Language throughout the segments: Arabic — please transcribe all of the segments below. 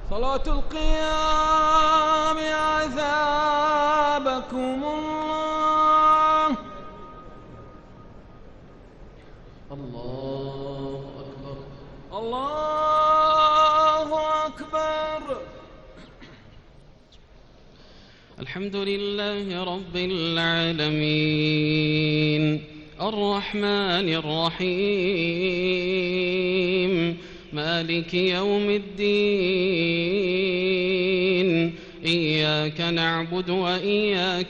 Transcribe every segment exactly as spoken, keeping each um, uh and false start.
صلاة القيام عذابكم الله. الله أكبر. الله أكبر. الحمد لله رب العالمين الرحمن الرحيم مالك يوم الدين إياك نعبد وإياك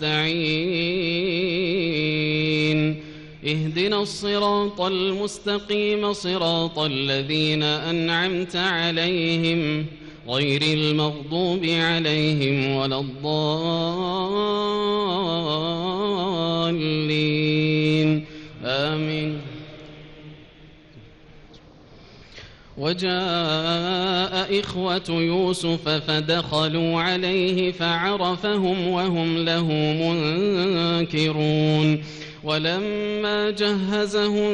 نستعين اهدنا الصراط المستقيم صراط الذين أنعمت عليهم غير المغضوب عليهم ولا الضالين آمين. وجاء إخوة يوسف فدخلوا عليه فعرفهم وهم له منكرون ولما جهزهم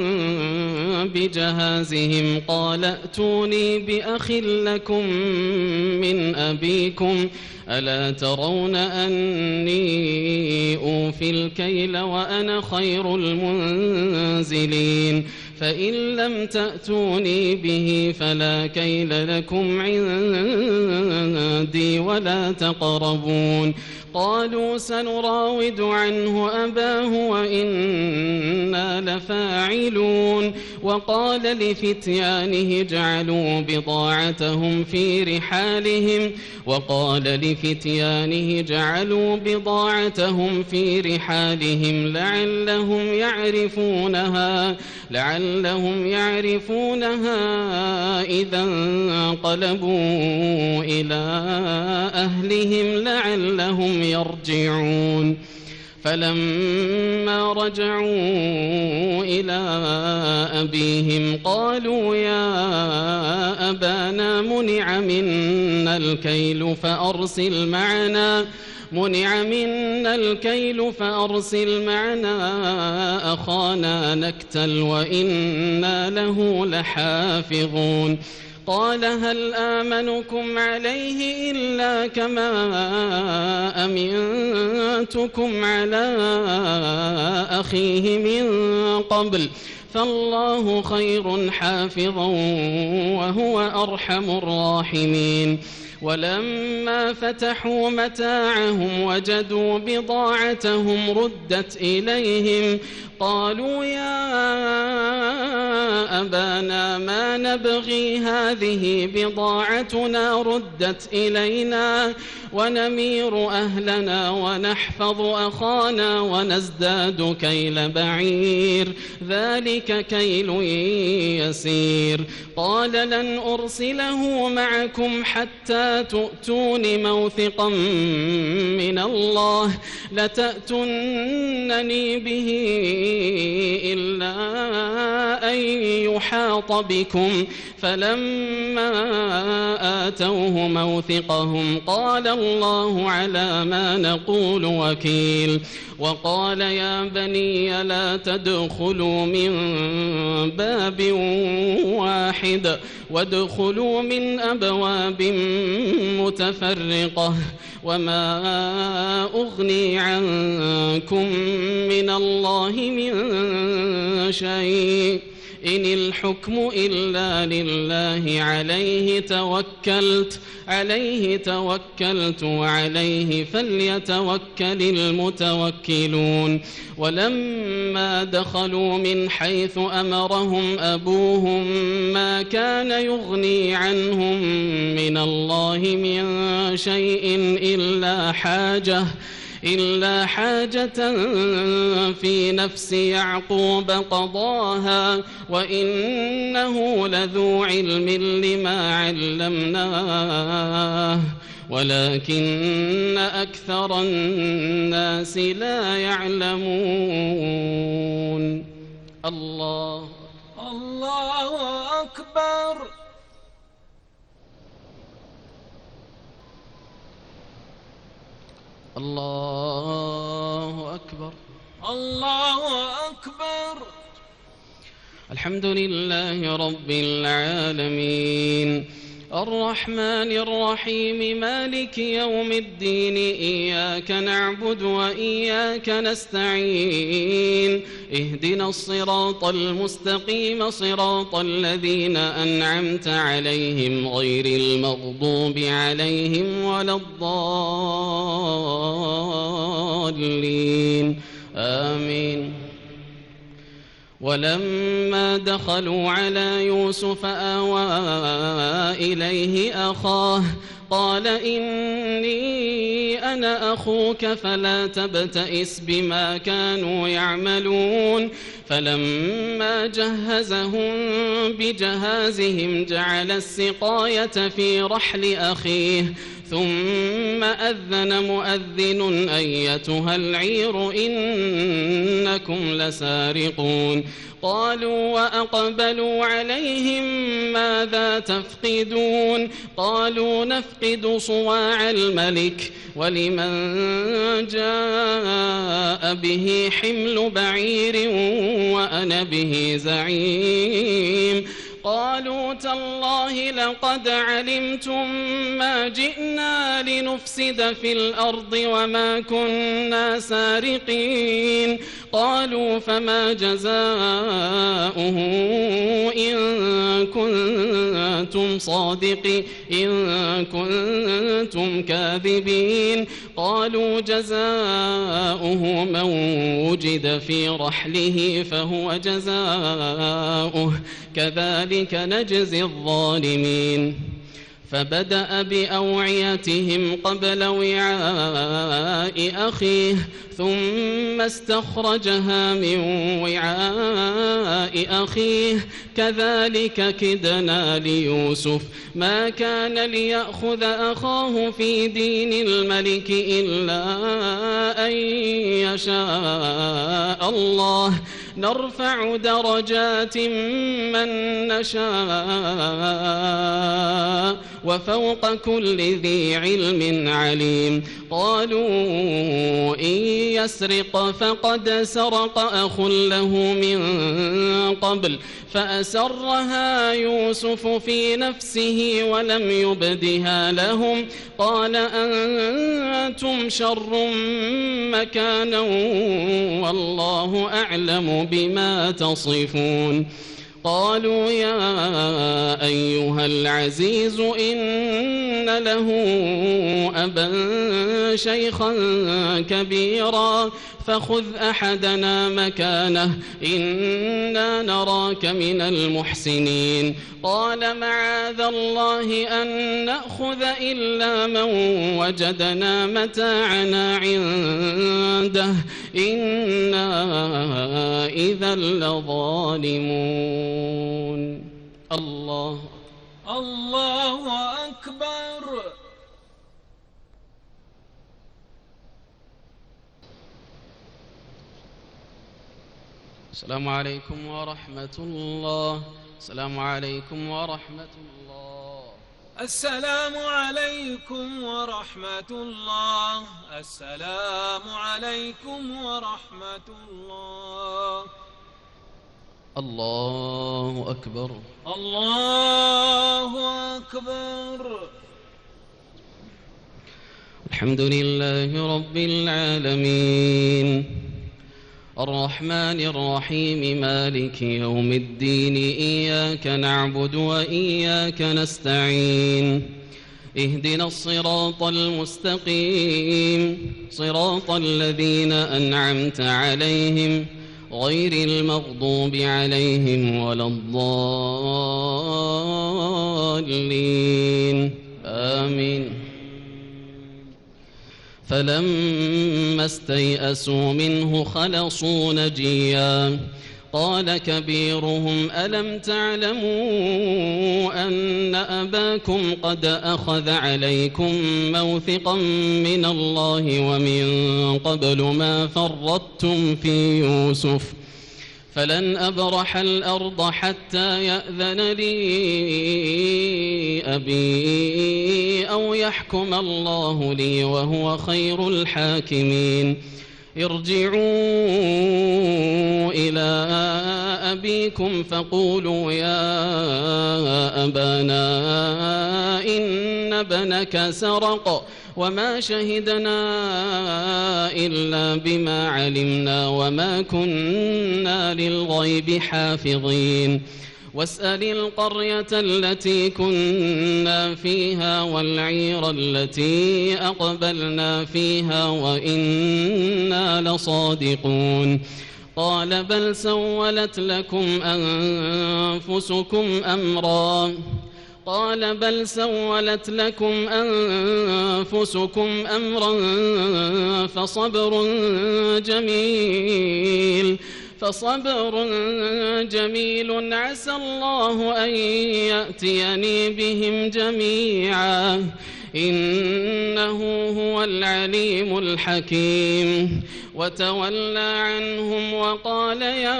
بجهازهم قال ائتوني بأخ لكم من أبيكم ألا ترون أني أوفي الكيل وأنا خير المنزلين فإن لم تأتوني به فلا كيل لكم عندي ولا تقربون قالوا سنراود عنه أباه وإنا لفاعلون وقال لفتيانه اجعلوا بضاعتهم في رحالهم وقال لفتيانه اجعلوا بضاعتهم في رحالهم لعلهم يعرفونها لعلهم يعرفونها إذا انقلبوا إلى أهلهم لعلهم يرجعون فلما رجعوا إلى أبيهم قالوا يا أبانا منع منا الكيل فأرسل معنا منع منا الكيل فأرسل معنا أخانا نكتل وإنا له لحافظون قال هل آمنكم عليه إلا كما أمنتكم على أخيه من قبل فالله خير حافظا وهو أرحم الراحمين ولما فتحوا متاعهم وجدوا بضاعتهم ردت إليهم قالوا يا أبانا ما نبغي هذه بضاعتنا ردت إلينا ونمير أهلنا ونحفظ أخانا ونزداد كيل بعير ذلك كيل يسير قال لن أرسله معكم حتى تؤتون موثقا من الله لتأتونني به إلا أن يحاط بكم فلما آتوه موثقهم قال الله على ما نقول وكيل وقال يا بني لا تدخلوا من باب واحد وادخلوا من أبواب متفرقة وما أغني عنكم من الله من شيء إن الحكم إلا لله عليه توكلت عليه توكلت وعليه فليتوكل المتوكلون ولما دخلوا من حيث أمرهم أبوهم ما كان يغني عنهم من الله من شيء إلا حاجة إلا حاجة في نفس يعقوب قضاها وإنه لذو علم لما علمناه ولكن أكثر الناس لا يعلمون. الله الله أكبر. الله أكبر. الله أكبر. الحمد لله رب العالمين الرحمن الرحيم مالك يوم الدين إياك نعبد وإياك نستعين اهدنا الصراط المستقيم صراط الذين أنعمت عليهم غير المغضوب عليهم ولا الضالين آمين. ولما دخلوا على يوسف آوى إليه أخاه قال إني أنا أخوك فلا تبتئس بما كانوا يعملون فلما جهزهم بجهازهم جعل السقاية في رحل أخيه ثم أذن مؤذن أيتها العير إنكم لسارقون قالوا وأقبلوا عليهم ماذا تفقدون قالوا نفقد صواع الملك ولمن جاء به حمل بعير وأنا به زعيم قالوا تالله لقد علمتم ما جئنا لنفسد في الأرض وما كنا سارقين قالوا فما جزاؤه إن كنتم صادقين إن كنتم كاذبين قالوا جزاؤه من وجد في رحله فهو جزاؤه كذلك نجزي الظالمين فبدأ بأوعيتهم قبل وعاء أخيه ثم استخرجها من وعاء أخيه كذلك كدنا ليوسف ما كان ليأخذ أخاه في دين الملك إلا أن يشاء الله نرفع درجات من نشاء وفوق كل ذي علم عليم قالوا إن يسرق فقد سرق أخ له من قبل فأسرها يوسف في نفسه ولم يبدها لهم قال أنتم شر مكانا والله أعلم بما تصفون قالوا يا أيها العزيز إن له أبا شيخا كبيرا فخذ أحدنا مكانه إنا نراك من المحسنين قال معاذ الله أن نأخذ إلا من وجدنا متاعنا عنده إنا إذا لظالمون الله الله أكبر. السلام عليكم ورحمة الله. السلام عليكم ورحمة الله. السلام عليكم ورحمة الله. السلام عليكم ورحمة الله. الله أكبر. الله أكبر. الحمد لله رب العالمين الرحمن الرحيم مالك يوم الدين إياك نعبد وإياك نستعين اهدنا الصراط المستقيم صراط الذين أنعمت عليهم غير المغضوب عليهم ولا الضالين آمين. فلما استيئسوا منه خلصوا نجيا قال كبيرهم ألم تعلموا أن أباكم قد أخذ عليكم موثقا من الله ومن قبل ما فرطتم في يوسف فلن أبرح الأرض حتى يأذن لي أبي أو يحكم الله لي وهو خير الحاكمين ارجعوا إلى أبيكم فقولوا يا أبانا إن ابنك سرق وما شهدنا إلا بما علمنا وما كنا للغيب حافظين واسأل القرية التي كنا فيها والعير التي أقبلنا فيها وإنا لصادقون قال بل سولت لكم أنفسكم أمرا قال بل سولت لكم أنفسكم أمرا فصبر جميل فصبر جميل عسى الله أن يأتيني بهم جميعا إنه هو العليم الحكيم وتولى عنهم وقال يا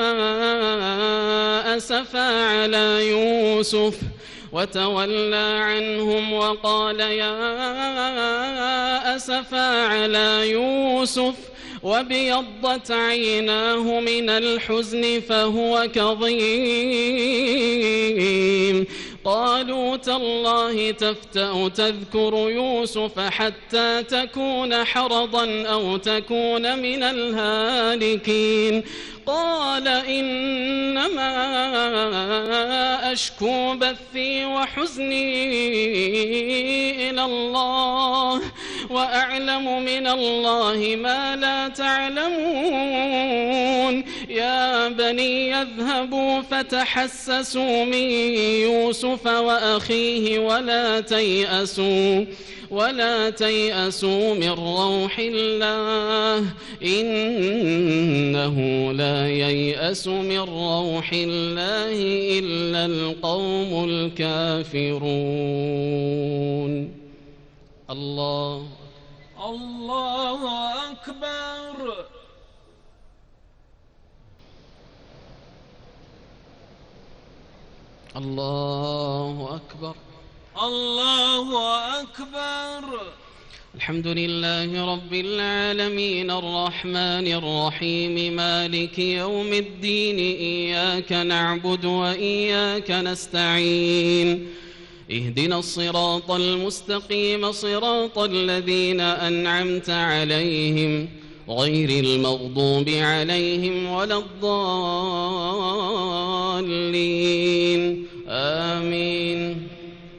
أسفا على يوسف وتولى عنهم وقال يا أسفا على يوسف وابيضت عيناه من الحزن فهو كظيم قالوا تالله تفتأ تذكر يوسف حتى تكون حرضا أو تكون من الهالكين قال إنما أشكو بثي وحزني إلى الله وأعلم من الله ما لا تعلمون يا بني يذهبوا فتحسسوا من يوسف وأخيه ولا تيأسوا ولا تيأسوا من روح الله إنه لا ييأس من روح الله إلا القوم الكافرون الله الله أكبر الله أكبر الله أكبر الحمد لله رب العالمين الرحمن الرحيم مالك يوم الدين إياك نعبد وإياك نستعين اهدنا الصراط المستقيم صراط الذين أنعمت عليهم غير المغضوب عليهم ولا الضالين آمين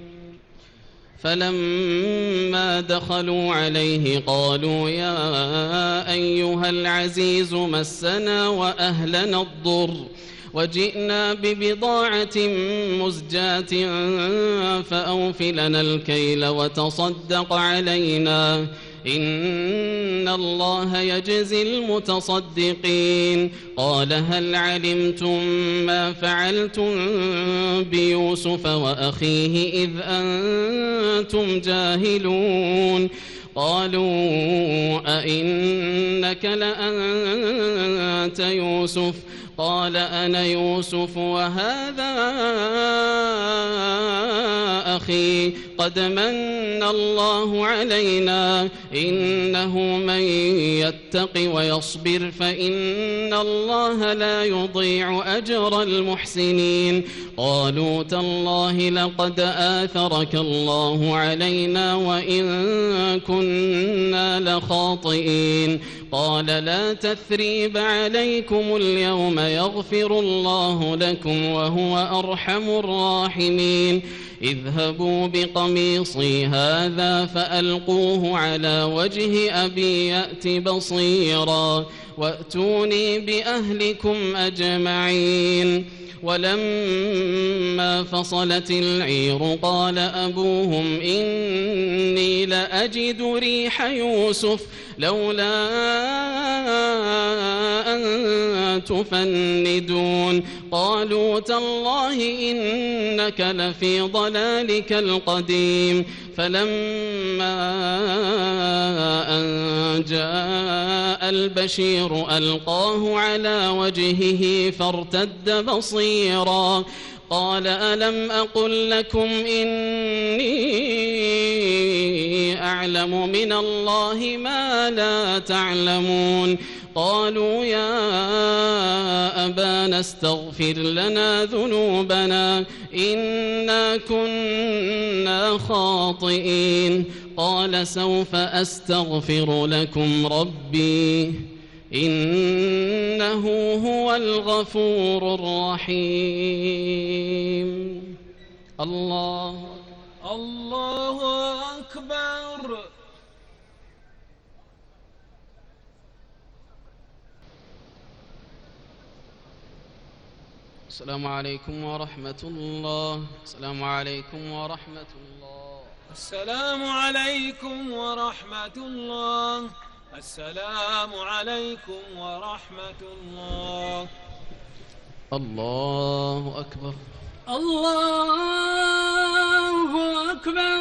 فلما دخلوا عليه قالوا يا أيها العزيز مسنا وأهلنا الضر وجئنا ببضاعة مزجاة فأوف لنا الكيل وتصدق علينا إن الله يجزي المتصدقين قال هل علمتم ما فعلتم بيوسف وأخيه إذ أنتم جاهلون قالوا أئنك لأنت يوسف قال أنا يوسف وهذا أخي قد من الله علينا إنه من يتق ويصبر فإن الله لا يضيع أجر المحسنين قالوا تالله لقد آثرك الله علينا وإن كنا لخاطئين قال لا تثريب عليكم اليوم يغفر الله لكم وهو أرحم الراحمين اذهبوا بقميصي هذا فألقوه على وجه أبي يأت بصيرا وأتوني بأهلكم أجمعين ولما فصلت العير قال أبوهم إني لأجد ريح يوسف لولا أن تفندون قالوا تالله إنك لفي ضلالك القديم فلما أن جاء البشير ألقاه على وجهه فارتد بصيرا قال ألم أقل لكم إني أعلم من الله ما لا تعلمون قالوا يا أبانا استغفر لنا ذنوبنا إنا كنا خاطئين قال سوف أستغفر لكم ربي إنه هو الغفور الرحيم. الله الله أكبر. السلام عليكم ورحمة الله. السلام عليكم ورحمة الله. السلام عليكم ورحمة الله. السلام عليكم ورحمة الله. الله أكبر. الله أكبر.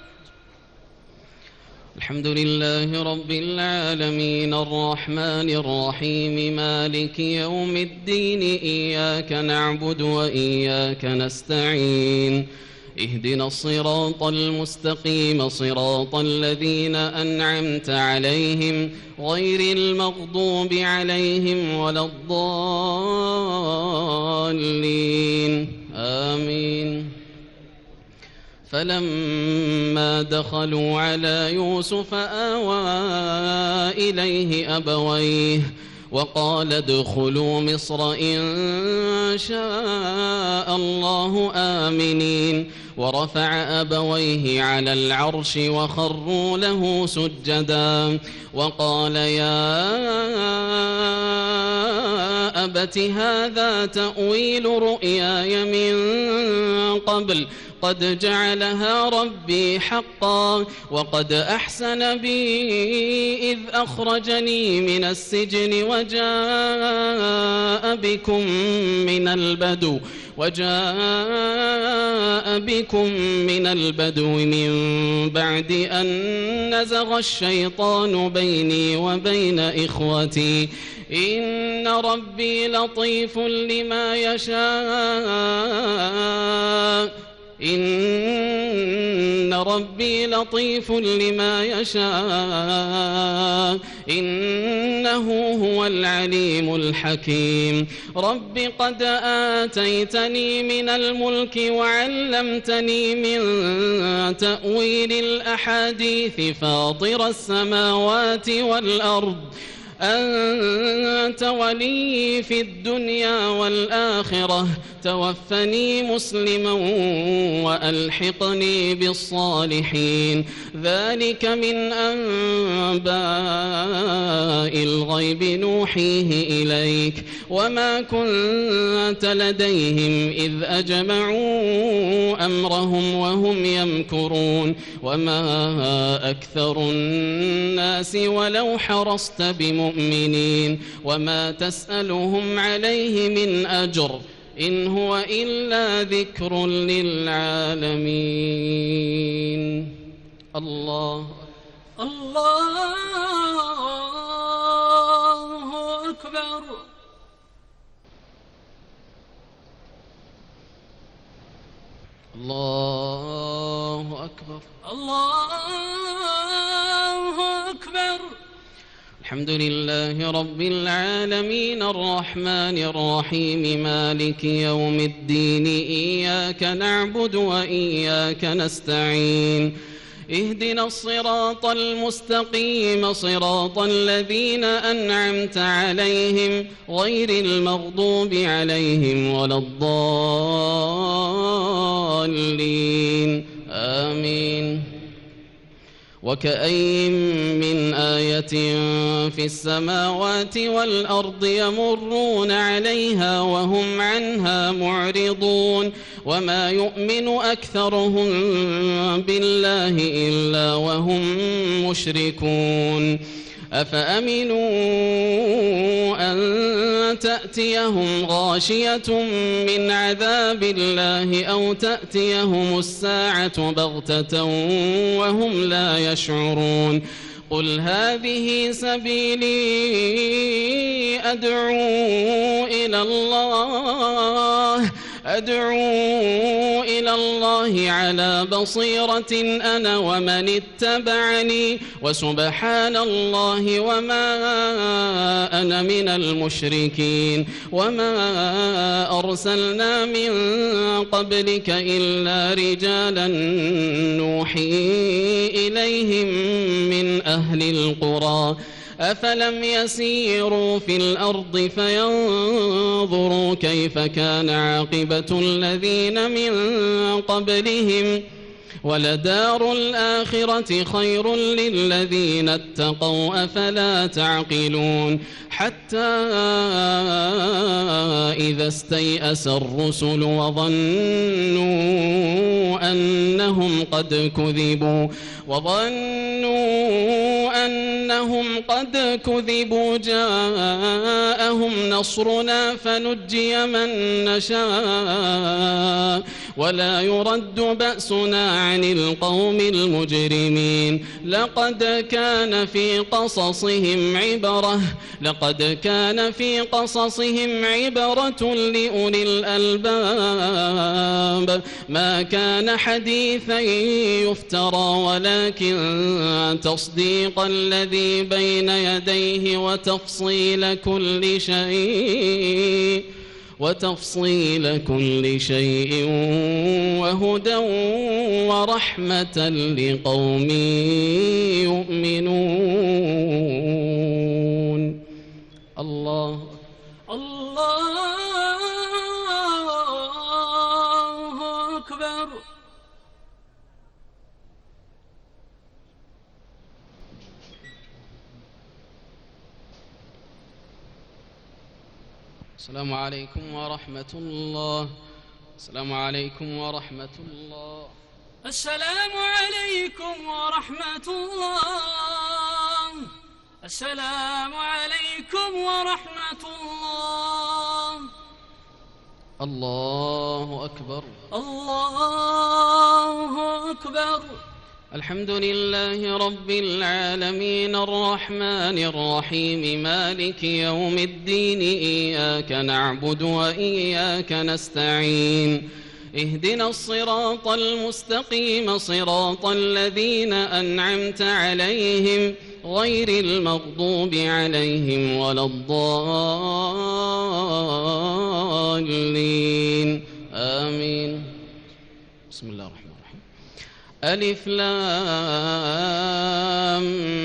الحمد لله رب العالمين الرحمن الرحيم مالك يوم الدين إياك نعبد وإياك نستعين اهدنا الصراط المستقيم صراط الذين أنعمت عليهم غير المغضوب عليهم ولا الضالين آمين. فلما دخلوا على يوسف آوى إليه أبويه وقال ادخلوا مصر إن شاء الله آمنين ورفع أبويه على العرش وخروا له سجدا وقال يا أبت هذا تأويل رؤياي من قبل قد جعلها ربي حقا وقد أحسن بي إذ أخرجني من السجن وجاء بكم من البدو وجاء بكم من البدو من بعد أن نزغ الشيطان بيني وبين إخوتي إن ربي لطيف لما يشاء إن ربي لطيف لما يشاء إنه هو العليم الحكيم. رب قد آتيتني من الملك وعلمتني من تأويل الأحاديث فاطر السماوات والأرض أنت ولي في الدنيا والآخرة توفني مسلما وألحقني بالصالحين. ذلك من أنباء الغيب نوحيه إليك وما كنت لديهم إذ أجمعوا أمرهم وهم يمكرون وما أكثر الناس ولو حرصت بمؤمنين وما تسألهم عليه من أجر إن هو إلا ذكر للعالمين. الله الله أكبر. الله أكبر. الله أكبر. الحمد لله رب العالمين الرحمن الرحيم مالك يوم الدين إياك نعبد وإياك نستعين اهدنا الصراط المستقيم صراط الذين أنعمت عليهم غير المغضوب عليهم ولا الضالين آمين. وكأين من آية في السماوات والأرض يمرون عليها وهم عنها معرضون وما يؤمن أكثرهم بالله إلا وهم مشركون. أفأمنوا أن تأتيهم غاشية من عذاب الله أو تأتيهم الساعة بغتة وهم لا يشعرون. قل هذه سبيلي أدعو إلى الله أدعو إلى الله على بصيرة أنا ومن اتبعني وسبحان الله وما أنا من المشركين وما أرسلنا من قبلك إلا رجالا نوحي إليهم من أهل القرى أفلم يسيروا في الأرض فينظروا كيف كان عاقبة الذين من قبلهم ولدار الآخرة خير للذين اتقوا أفلا تعقلون حتى إذا استيأس الرسل وظنوا أنهم قد كذبوا وظنوا أنهم قد كذبوا جاءهم نصرنا فنجي من نشاء ولا يرد بأسنا عن القوم المجرمين لقد كان في قصصهم عبرة لقد كان في قصصهم عبرة لأولي الألباب ما كان حديثا يفترى ولكن تصديق الذي بين يديه وتفصيل كل شيء وتفصيل كل شيء وهدى ورحمة لقوم يؤمنون. الله الله أكبر. السلام عليكم ورحمة الله. السلام عليكم ورحمة الله. السلام عليكم ورحمة الله. السلام عليكم ورحمة الله. الله أكبر. الله أكبر. الحمد لله رب العالمين الرحمن الرحيم مالك يوم الدين إياك نعبد وإياك نستعين اهدنا الصراط المستقيم صراط الذين أنعمت عليهم غير المغضوب عليهم ولا الضالين آمين. بسم الله الرحمن الرحيم. ألف لام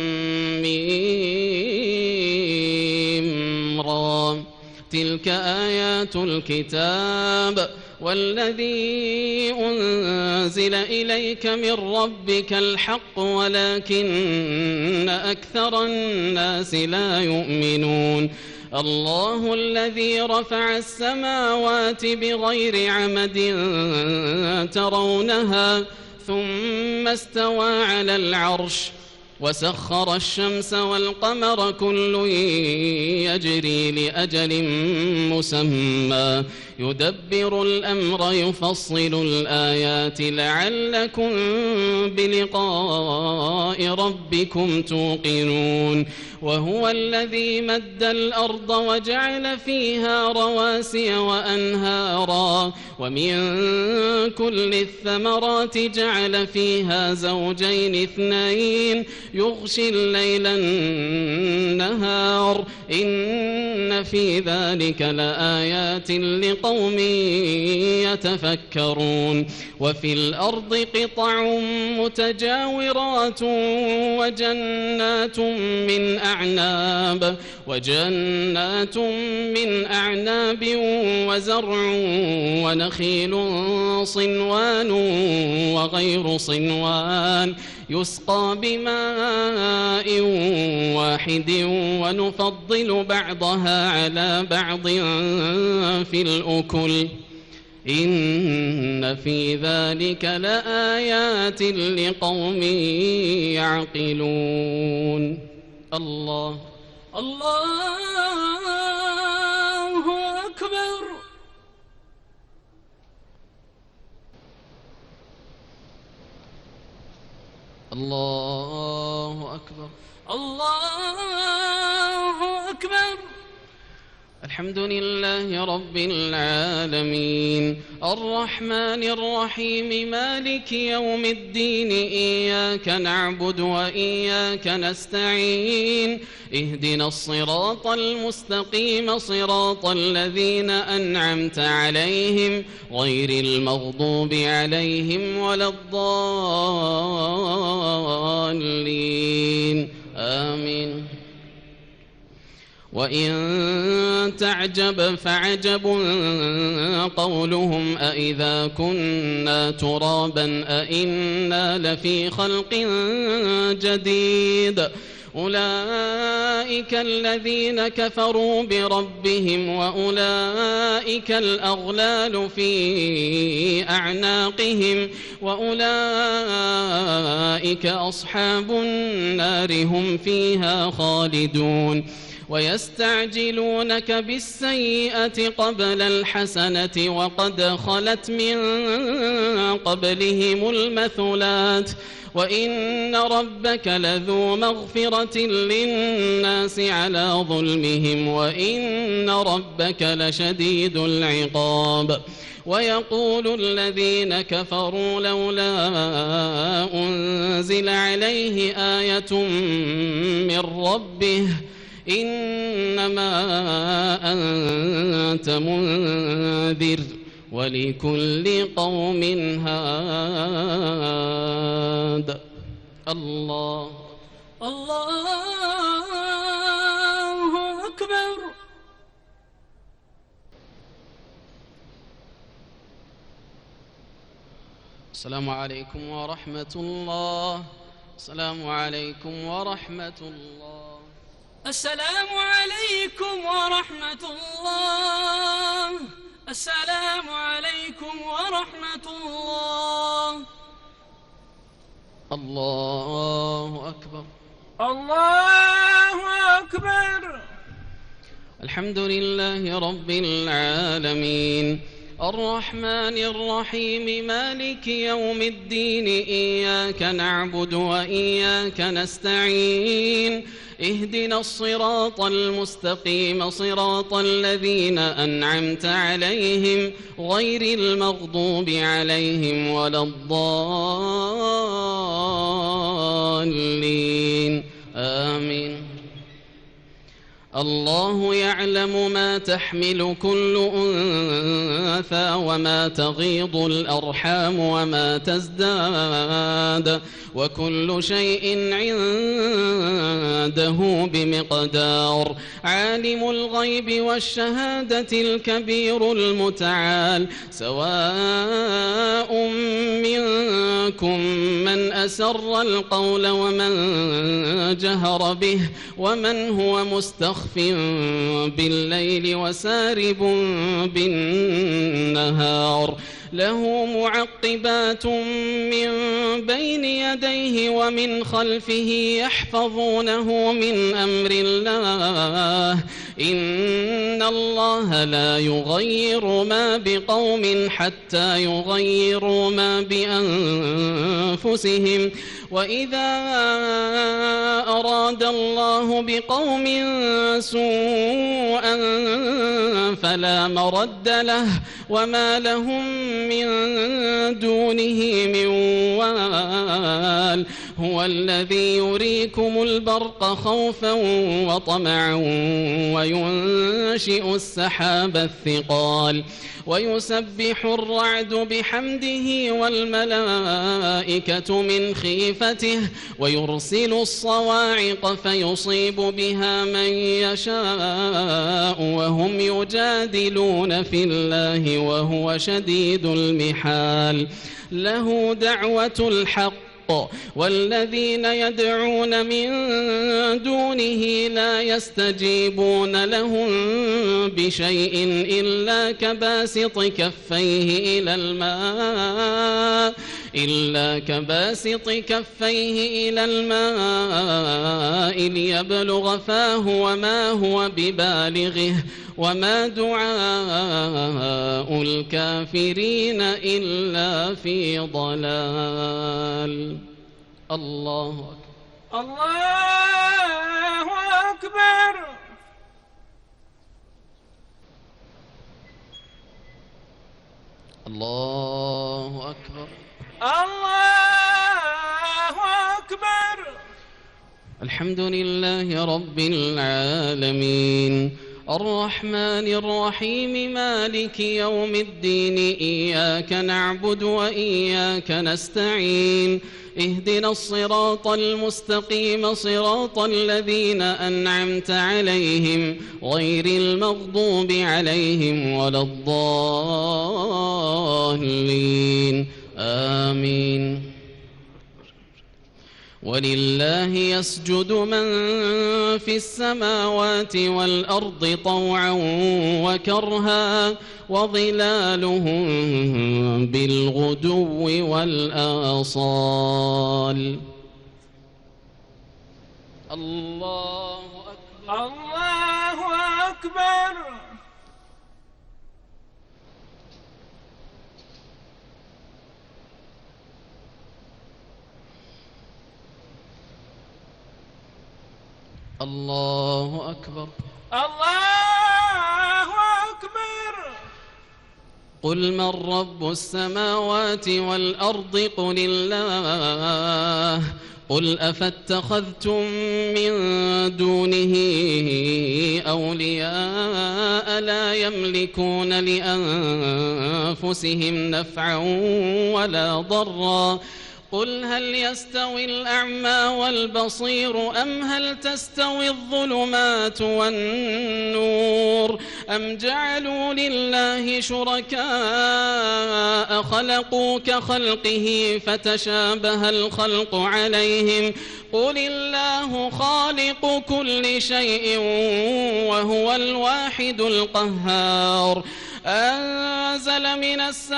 ميم را تلك آيات الكتاب والذي أنزل إليك من ربك الحق ولكن أكثر الناس لا يؤمنون. الله الذي رفع السماوات بغير عمد ترونها ثم استوى على العرش وسخر الشمس والقمر كل يجري لأجل مسمى يدبر الأمر يفصل الآيات لعلكم بلقاء ربكم توقنون. وهو الذي مد الأرض وجعل فيها رواسي وأنهارا ومن كل الثمرات جعل فيها زوجين اثنين يغشي الليل النهار إن في ذلك لآيات لقوم يتفكرون. وفي الأرض قطع متجاورات وجنات من أعناب وجنات من أعناب وزرع ونخيل صنوان وغير صنوان يسقى بماء واحد ونفضل بعضها على بعض في الأكل إن في ذلك لآيات لقوم يعقلون. الله الله أكبر. الله أكبر. الله أكبر. الحمد لله رب العالمين الرحمن الرحيم مالك يوم الدين إياك نعبد وإياك نستعين اهدنا الصراط المستقيم صراط الذين أنعمت عليهم غير المغضوب عليهم ولا الضالين آمين. وإن تعجب فعجب قولهم أإذا كنا ترابا أإنا لفي خلق جديد أولئك الذين كفروا بربهم وأولئك الأغلال في أعناقهم وأولئك أصحاب النار هم فيها خالدون ويستعجلونك بالسيئة قبل الحسنة وقد خلت من قبلهم المثلات وإن ربك لذو مغفرة للناس على ظلمهم وإن ربك لشديد العقاب ويقول الذين كفروا لولا أنزل عليه آية من ربه إنما أنت منذر ولكل قوم هاد. الله الله أكبر. السلام عليكم ورحمة الله. السلام عليكم ورحمة الله. السلام عليكم ورحمة الله. السلام عليكم ورحمة الله. الله أكبر. الله أكبر. الحمد لله رب العالمين الرحمن الرحيم مالك يوم الدين إياك نعبد وإياك نستعين اهدنا الصراط المستقيم صراط الذين أنعمت عليهم غير المغضوب عليهم ولا الضالين آمين. الله يعلم ما تحمل كل أنثى وما تغيض الأرحام وما تزداد وكل شيء عنده بمقدار عالم الغيب والشهادة الكبير المتعال سواء منكم من أسر القول ومن جهر به ومن هو مستخف بالليل وسارب بالنهار له معقبات من بين يديه ومن خلفه يحفظونه من أمر الله إن الله لا يغير ما بقوم حتى يغيروا ما بأنفسهم وإذا أراد الله بقوم سوءا فلا مرد له وما لهم من دونه من وال هو الذي يريكم البرق خوفا وطمعا وينشئ السحاب الثقال ويسبح الرعد بحمده والملائكة من خيفته ويرسل الصواعق فيصيب بها من يشاء وهم يجادلون في الله وهو شديد المحال له دعوة الحق والذين يدعون من دونه لا يستجيبون لهم بشيء إلا كباسط كفيه إلى الماء إلا كباسط كفيه إلى الماء ليبلغ فاه وما هو ببالغه وما دعاء الكافرين إلا في ضلال. الله أكبر. الله أكبر. الله أكبر. الله أكبر. الحمد لله رب العالمين الرحمن الرحيم مالك يوم الدين إياك نعبد وإياك نستعين اهدنا الصراط المستقيم صراط الذين أنعمت عليهم غير المغضوب عليهم ولا الضالين آمين. ولله يسجد من في السماوات والأرض طوعا وكرها وظلالهم بالغدو والآصال. الله أكبر. الله أكبر. الله أكبر. الله أكبر. قل من رب السماوات والأرض قل الله قل أفاتخذتم من دونه أولياء لا يملكون لأنفسهم نفعا ولا ضرا قل هل يستوي الأعمى والبصير أم هل تستوي الظلمات والنور أم جعلوا لله شركاء خلقوا كخلقه فتشابه الخلق عليهم قل الله خالق كل شيء وهو الواحد القهار أنزل من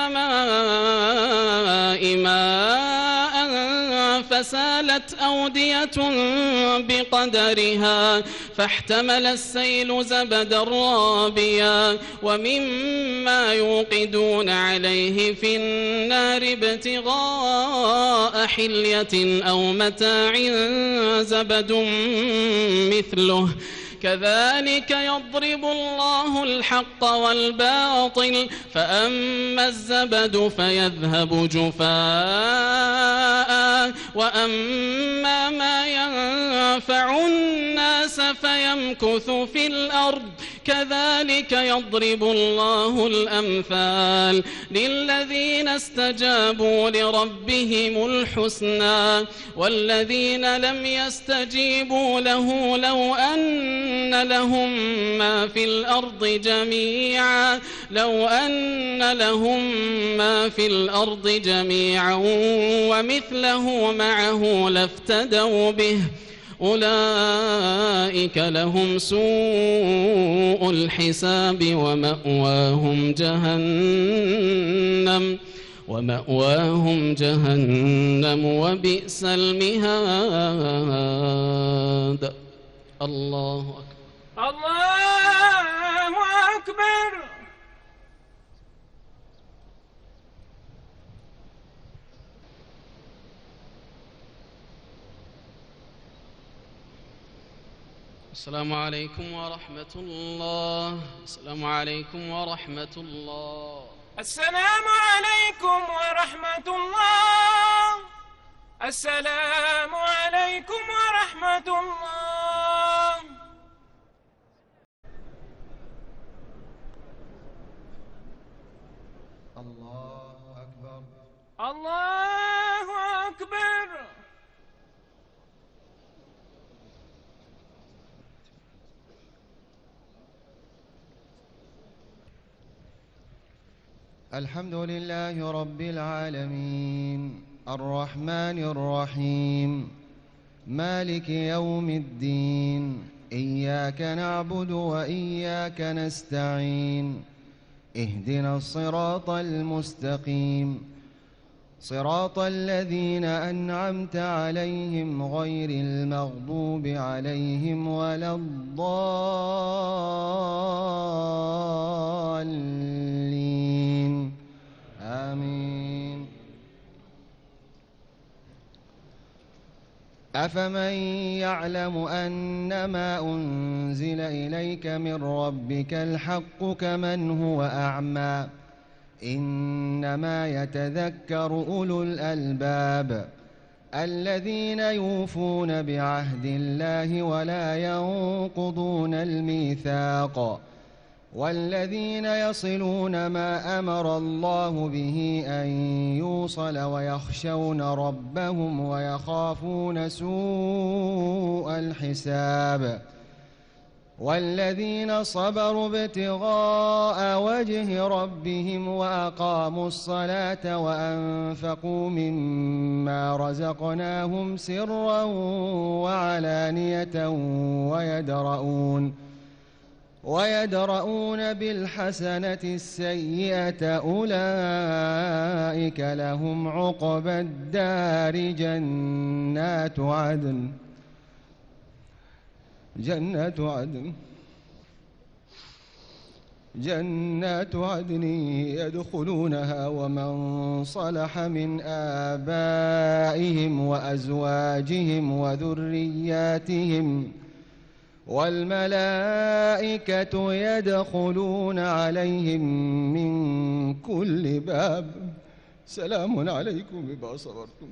السماء ماء فسالت أودية بقدرها فاحتمل السيل زبدا رابيا ومما يوقدون عليه في النار ابتغاء حلية أو متاع زبد مثله كذلك يضرب الله الحق والباطل فأما الزبد فيذهب جفاء وأما ما ينفع الناس فيمكث في الأرض كذلك يضرب الله الأمثال للذين استجابوا لربهم الحسنى والذين لم يستجيبوا له لو أن لهم ما في الأرض جميعا لو أن لهم ما في الأرض جميعا ومثله معه لافتدوا به أولئك لهم سوء الحساب ومأواهم جهنم ومأواهم جهنم وبئس المهاد. الله أكبر. الله أكبر. السلام عليكم ورحمة الله. السلام عليكم ورحمة الله. السلام عليكم ورحمة الله. السلام عليكم ورحمة الله. الله أكبر. الله أكبر. الحمد لله رب العالمين الرحمن الرحيم مالك يوم الدين إياك نعبد وإياك نستعين اهدنا الصراط المستقيم صراط الذين أنعمت عليهم غير المغضوب عليهم ولا الضالين آمين. أفمن يعلم أنما أنزل إليك من ربك الحق كمن هو أعمى إنما يتذكر أولو الألباب الذين يوفون بعهد الله ولا ينقضون الميثاق والذين يصلون ما أمر الله به أن يوصل ويخشون ربهم ويخافون سوء الحساب والذين صبروا ابتغاء وجه ربهم وأقاموا الصلاة وأنفقوا مما رزقناهم سرا وعلانية ويدرؤون ويدرؤون بالحسنة السيئة أولئك لهم عقبى الدار جنات عدن جنات عدن جنات عدن يدخلونها ومن صلح من آبائهم وأزواجهم وذرياتهم والملائكة يدخلون عليهم من كل باب سلام عليكم بما صبرتم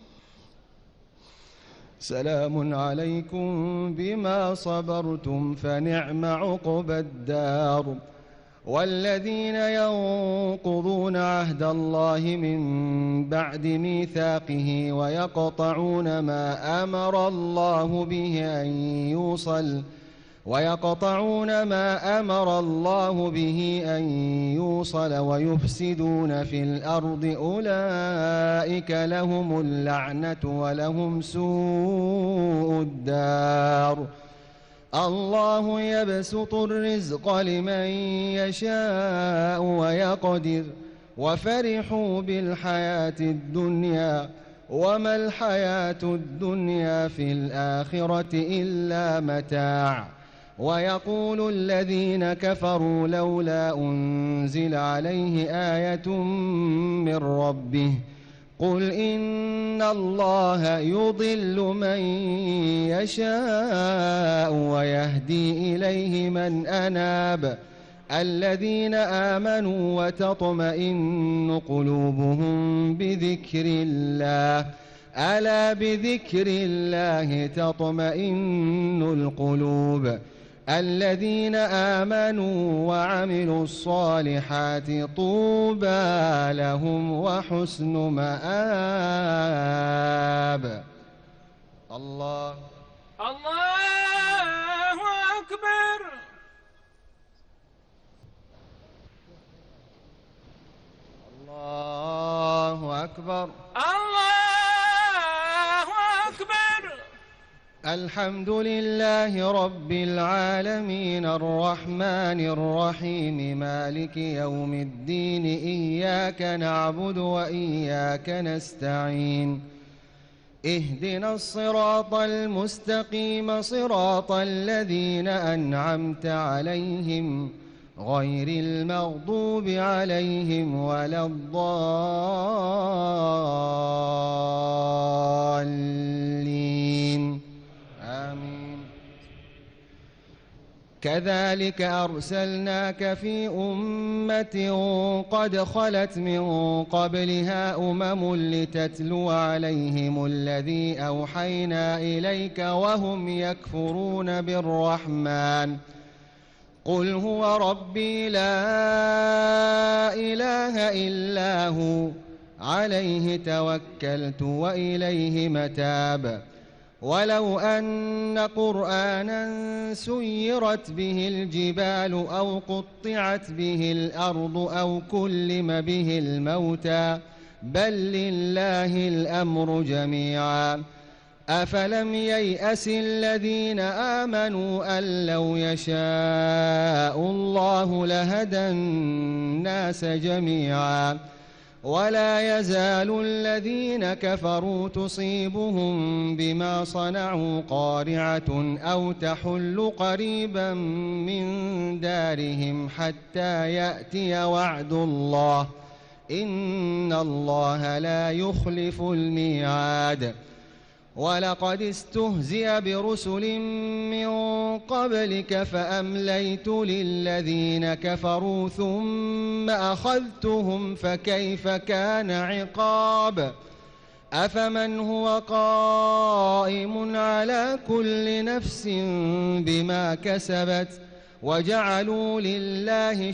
سلام عليكم بما صبرتم فنعم عقبى الدار والذين ينقضون عهد الله من بعد ميثاقه ويقطعون ما أمر الله به أن يوصل ويقطعون ما أمر الله به أن يوصل ويفسدون في الأرض أولئك لهم اللعنة ولهم سوء الدار الله يبسط الرزق لمن يشاء ويقدر وفرحوا بالحياة الدنيا وما الحياة الدنيا في الآخرة إلا متاع ويقول الذين كفروا لولا أنزل عليه آية من ربه قل إن الله يضل من يشاء ويهدي إليه من أناب الذين آمنوا وتطمئن قلوبهم بذكر الله ألا بذكر الله تطمئن القلوب الذين آمنوا وعملوا الصالحات طوبى لهم وحسن مآب الله الله أكبر الله أكبر الله أكبر الحمد لله رب العالمين الرحمن الرحيم مالك يوم الدين إياك نعبد وإياك نستعين اهدنا الصراط المستقيم صراط الذين أنعمت عليهم غير المغضوب عليهم ولا الضالين آمين كذلك أرسلناك في أمة قد خلت من قبلها أمم لتتلو عليهم الذي أوحينا إليك وهم يكفرون بالرحمن قل هو ربي لا إله إلا هو عليه توكلت وإليه متاب ولو أن قرآنا سيرت به الجبال أو قطعت به الأرض أو كلم به الموتى بل لله الأمر جميعا أفلم ييأس الذين آمنوا أن لو يشاء الله لهدى الناس جميعا ولا يزال الذين كفروا تصيبهم بما صنعوا قارعة أو تحل قريبا من دارهم حتى يأتي وعد الله إن الله لا يخلف الميعاد ولقد استهزئ برسل من قبلك فأمليت للذين كفروا ثم أخذتهم فكيف كان عقاب أفمن هو قائم على كل نفس بما كسبت وجعلوا لله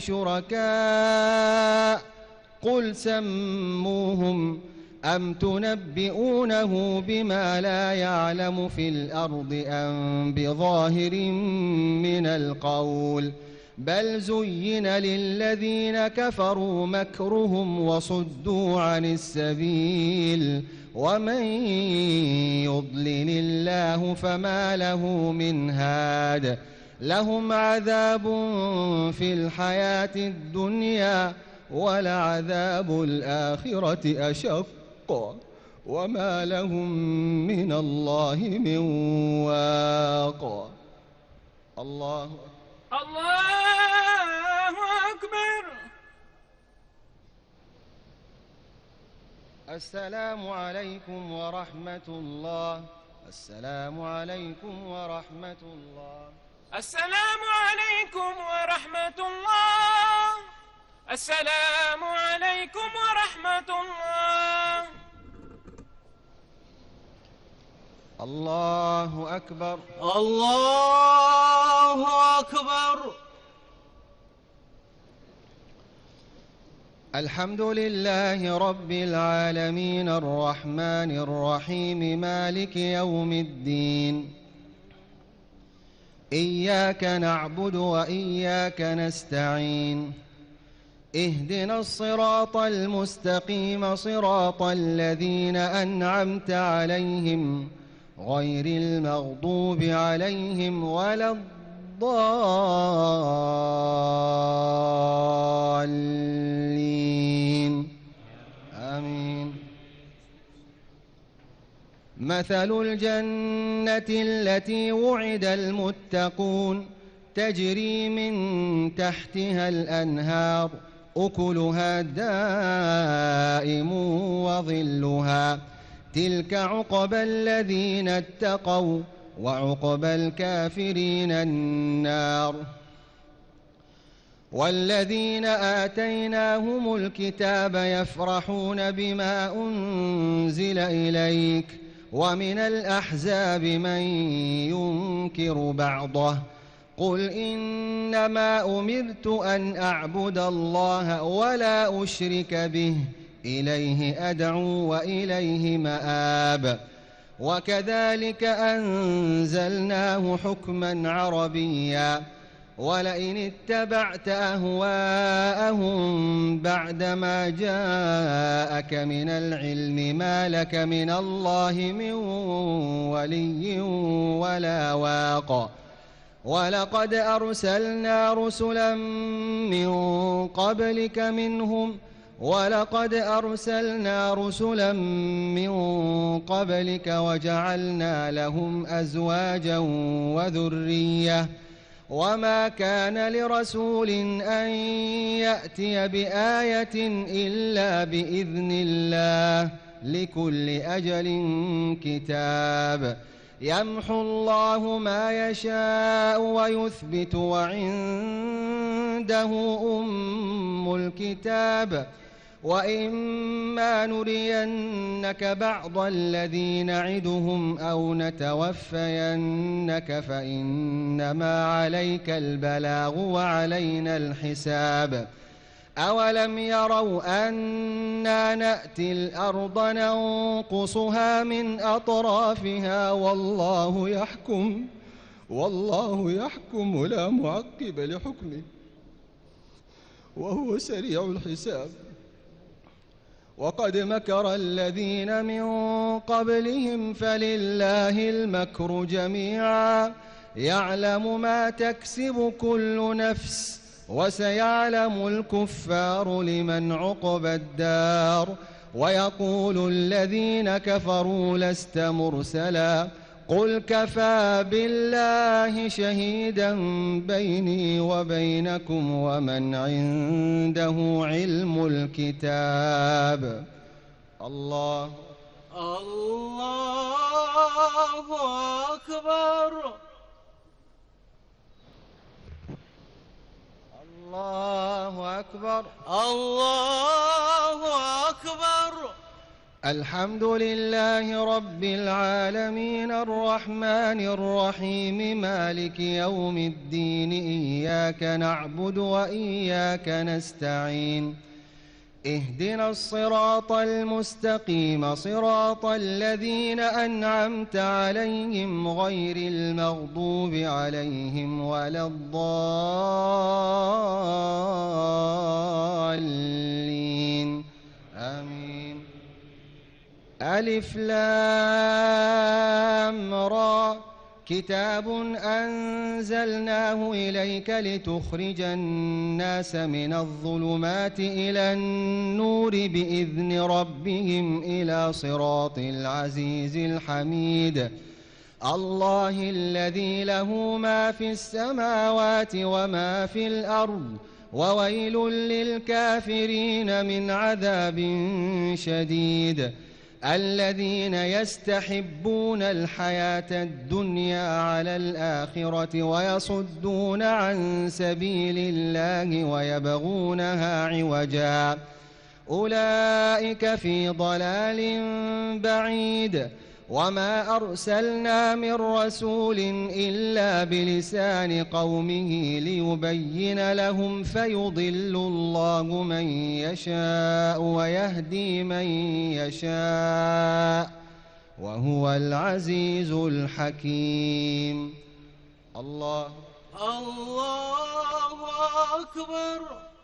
شركاء قل سموهم أم تنبئونه بما لا يعلم في الأرض أم بظاهر من القول بل زين للذين كفروا مكرهم وصدوا عن السبيل ومن يضلل الله فما له من هاد لهم عذاب في الحياة الدنيا ولعذاب الآخرة أشق وما لهم من الله من واق. الله الله أكبر. السلام عليكم ورحمة الله. السلام عليكم ورحمة الله. السلام عليكم ورحمة الله. السلام عليكم ورحمة الله. الله أكبر. الله أكبر. الحمد لله رب العالمين الرحمن الرحيم مالك يوم الدين إياك نعبد وإياك نستعين اهدنا الصراط المستقيم صراط الذين أنعمت عليهم غير المغضوب عليهم ولا الضالين آمين. مثل الجنة التي وعد المتقون تجري من تحتها الأنهار أكلها دائم وظلها تلك عقبى الذين اتقوا وعقبى الكافرين النار. والذين آتيناهم الكتاب يفرحون بما أنزل إليك ومن الأحزاب من ينكر بعضه قل إنما أمرت أن أعبد الله ولا أشرك به إليه أدعو وإليه مآب. وكذلك أنزلناه حكما عربيا ولئن اتبعت أهواءهم بعدما جاءك من العلم ما لك من الله من ولي ولا واق. ولقد أرسلنا رسلا من قبلك منهم ولقد أرسلنا رسلا من قبلك وجعلنا لهم أزواجا وذرية وما كان لرسول أن يأتي بآية إلا بإذن الله لكل أجل كتاب يمحو الله ما يشاء ويثبت وعنده أم الكتاب وإما نرينك بعض الذي نعدهم أو نتوفينك فإنما عليك البلاغ وعلينا الحساب. أولم يروا أنا نأتي الأرض ننقصها من أطرافها والله يحكم والله يحكم لا معقب لحكمه وهو سريع الحساب. وقد مكر الذين من قبلهم فلله المكر جميعا يعلم ما تكسب كل نفس وسيعلم الكفار لمن عقبى الدار. ويقول الذين كفروا لست مرسلا قل كفى بالله شهيدا بيني وبينكم ومن عنده علم الكتاب. الله الله أكبر. الله أكبر. الله أكبر. الحمد لله رب العالمين الرحمن الرحيم مالك يوم الدين إياك نعبد وإياك نستعين اهدنا الصراط المستقيم صراط الذين أنعمت عليهم غير المغضوب عليهم ولا الضالين آمين. ألف لام را كتاب أنزلناه إليك لتخرج الناس من الظلمات إلى النور بإذن ربهم إلى صراط العزيز الحميد. الله الذي له ما في السماوات وما في الأرض وويل للكافرين من عذاب شديد. الذين يستحبون الحياة الدنيا على الآخرة ويصدون عن سبيل الله ويبغونها عوجا أولئك في ضلال بعيد. وما أرسلنا من رسول إلا بلسان قومه ليبين لهم فيضل الله من يشاء ويهدي من يشاء وهو العزيز الحكيم. الله الله أكبر.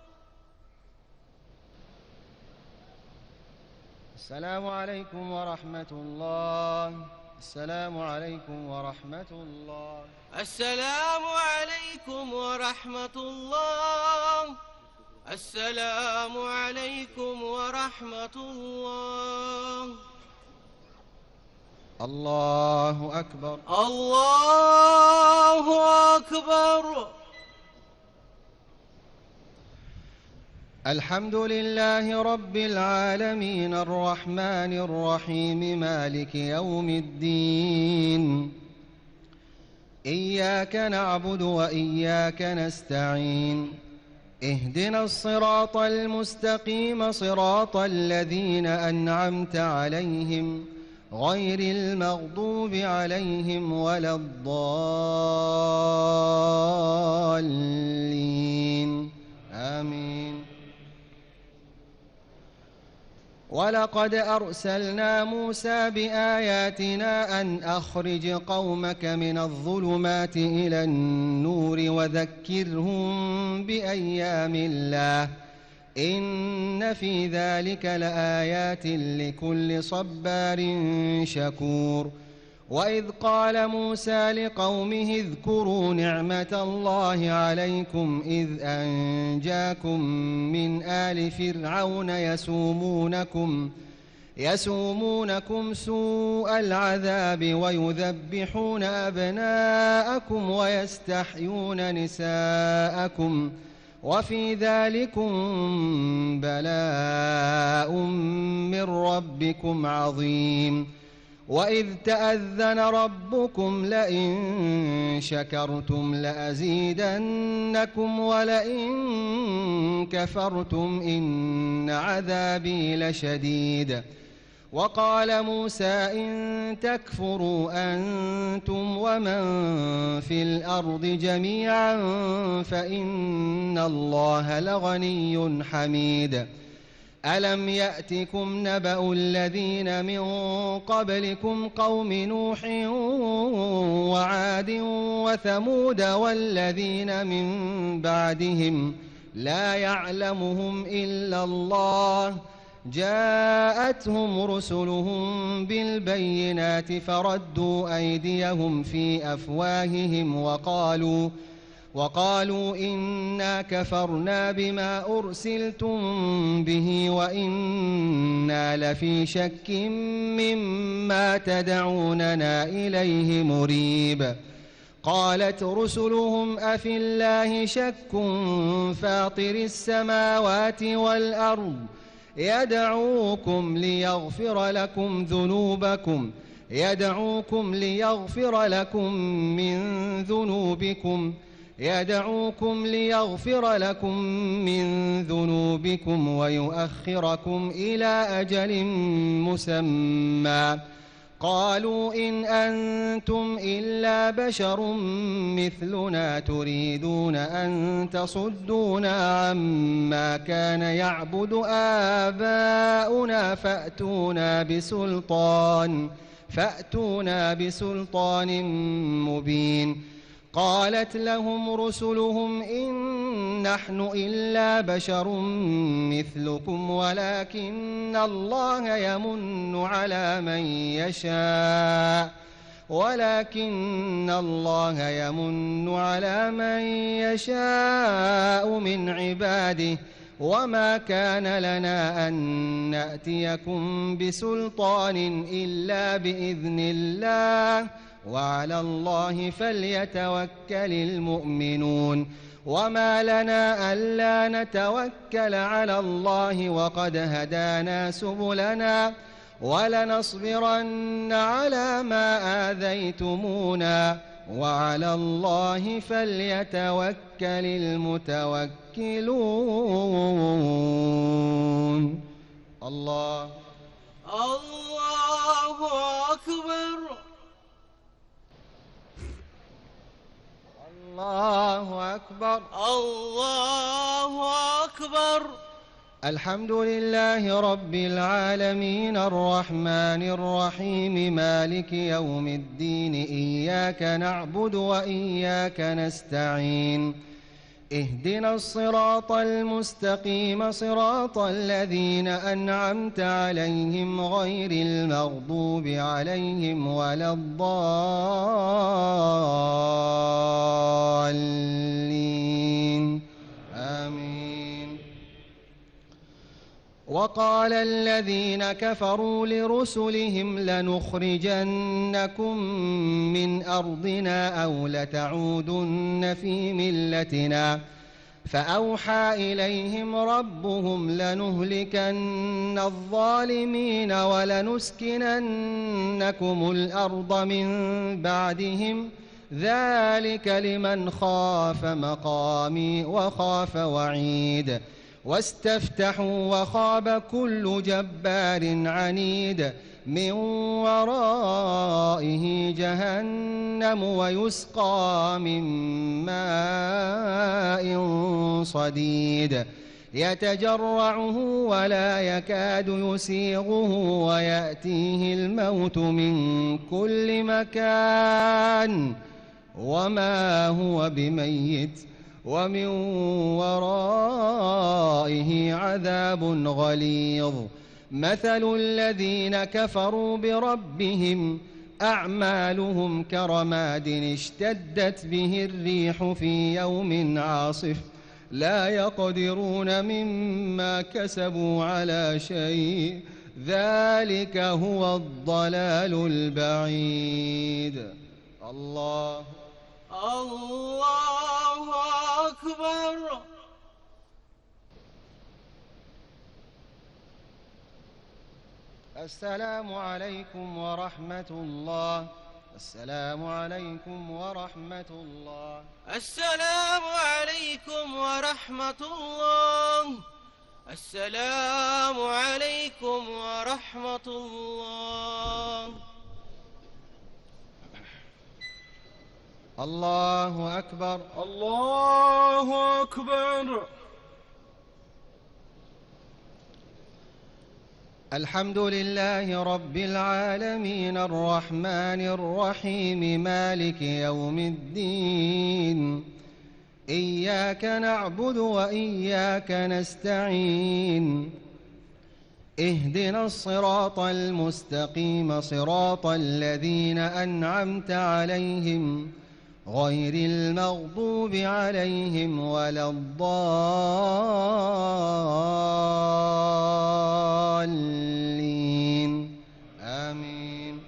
السلام عليكم ورحمة الله. السلام عليكم ورحمة الله. السلام عليكم ورحمة الله. السلام عليكم ورحمة الله. الله أكبر. الله أكبر. الحمد لله رب العالمين الرحمن الرحيم مالك يوم الدين إياك نعبد وإياك نستعين اهدنا الصراط المستقيم صراط الذين أنعمت عليهم غير المغضوب عليهم ولا الضالين آمين. ولقد أرسلنا موسى بآياتنا أن أخرج قومك من الظلمات إلى النور وذكرهم بأيام الله إن في ذلك لآيات لكل صبار شكور. وإذ قال موسى لقومه اذكروا نعمة الله عليكم إذ أنجاكم من آل فرعون يسومونكم يسومونكم سوء العذاب ويذبحون أبناءكم ويستحيون نساءكم وفي ذلكم بلاء من ربكم عظيم. وإذ تأذن ربكم لئن شكرتم لأزيدنكم ولئن كفرتم إن عذابي لشديد. وقال موسى إن تكفروا أنتم ومن في الأرض جميعا فإن الله لغني حميد. ألم يأتكم نبأ الذين من قبلكم قوم نوح وعاد وثمود والذين من بعدهم لا يعلمهم إلا الله جاءتهم رسلهم بالبينات فردوا أيديهم في أفواههم وقالوا وقالوا إنا كفرنا بما أرسلتم به وإنا لفي شك مما تدعوننا إليه مريب. قالت رسلهم أفي الله شك فاطر السماوات والأرض يدعوكم ليغفر لكم ذنوبكم يدعوكم ليغفر لكم من ذنوبكم يدعوكم ليغفر لكم من ذنوبكم ويؤخركم إلى أجل مسمى قالوا إن أنتم إلا بشر مثلنا تريدون أن تصدونا عما كان يعبد آباؤنا فأتونا بسلطان فأتونا بسلطان مبين قالت لهم رسلهم إن نحن إلا بشر مثلكم ولكن الله يمن على من يشاء ولكن الله يمن على من يشاء من عباده وما كان لنا أن نأتيكم بسلطان إلا بإذن الله وعلى الله فليتوكل المؤمنون وما لنا ألا نتوكل على الله وقد هدانا سبلنا ولنصبرن على ما آذيتمونا وعلى الله فليتوكل المتوكلون الله الله أكبر الله أكبر الله أكبر الحمد لله رب العالمين الرحمن الرحيم مالك يوم الدين إياك نعبد وإياك نستعين اهدنا الصراط المستقيم صراط الذين أنعمت عليهم غير المغضوب عليهم ولا الضالين آمين وقال الذين كفروا لرسلهم لنخرجنكم من أرضنا أو لتعودن في ملتنا فأوحى إليهم ربهم لنهلكن الظالمين ولنسكننكم الأرض من بعدهم ذلك لمن خاف مقامي وخاف وعيد واستفتحوا وخاب كل جبار عنيد من ورائه جهنم ويسقى من ماء صديد يتجرعه ولا يكاد يسيغه ويأتيه الموت من كل مكان وما هو بميت ومن ورائه عذاب غليظ مثل الذين كفروا بربهم أعمالهم كرماد اشتدت به الريح في يوم عاصف لا يقدرون مما كسبوا على شيء ذلك هو الضلال البعيد الله الله أكبر السلام عليكم ورحمة الله السلام عليكم ورحمة الله السلام عليكم ورحمة الله السلام عليكم ورحمة الله الله أكبر الله أكبر الحمد لله رب العالمين الرحمن الرحيم مالك يوم الدين إياك نعبد وإياك نستعين اهدنا الصراط المستقيم صراط الذين أنعمت عليهم غير المغضوب عليهم ولا الضالين آمين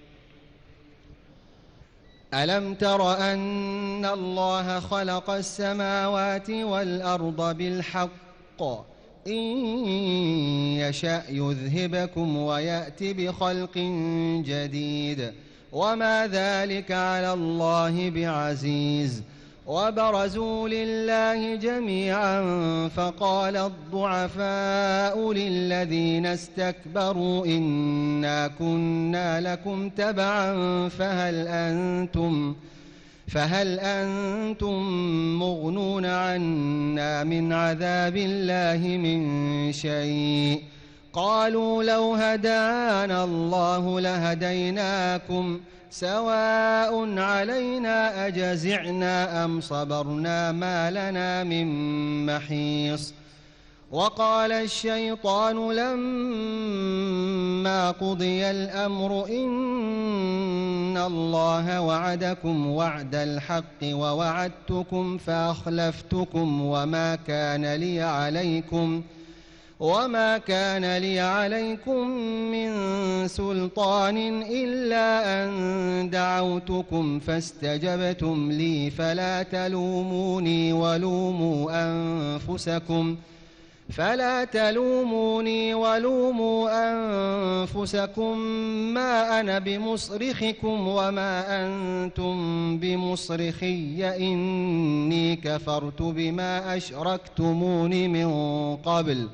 ألم تر أن الله خلق السماوات والأرض بالحق إن يشأ يذهبكم ويأت بخلق جديد وما ذلك على الله بعزيز. وبرزوا لله جميعا فقال الضعفاء للذين استكبروا إنا كنا لكم تبعا فهل أنتم فهل أنتم مغنون عنا من عذاب الله من شيء؟ قالوا لو هدانا الله لهديناكم سواء علينا أجزعنا أم صبرنا ما لنا من محيص. وقال الشيطان لما قضي الأمر إن الله وعدكم وعد الحق ووعدتكم فأخلفتكم وما كان لي عليكم وما كان لي عليكم من سلطان إلا أن دعوتكم فاستجبتم لي فلا تلوموني ولوموا أنفسكم فلا تلوموني ولوموا أنفسكم ما أنا بمصرخكم وما أنتم بمصرخي إني كفرت بما أشركتمون من قبل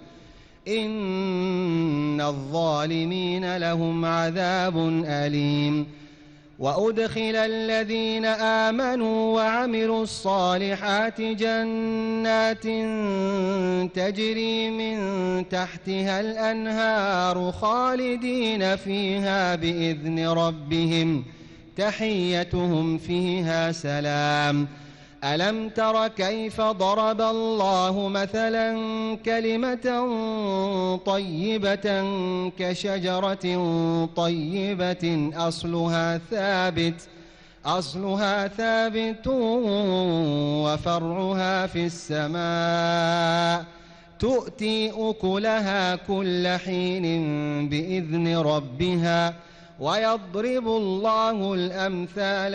إن الظالمين لهم عذاب أليم. وأدخل الذين آمنوا وعملوا الصالحات جنات تجري من تحتها الأنهار خالدين فيها بإذن ربهم تحيتهم فيها سلام. ألم تر كيف ضرب الله مثلا كلمة طيبة كشجرة طيبة أصلها ثابت أصلها ثابت وفرعها في السماء تؤتي أكلها كل حين بإذن ربها ويضرب الله الأمثال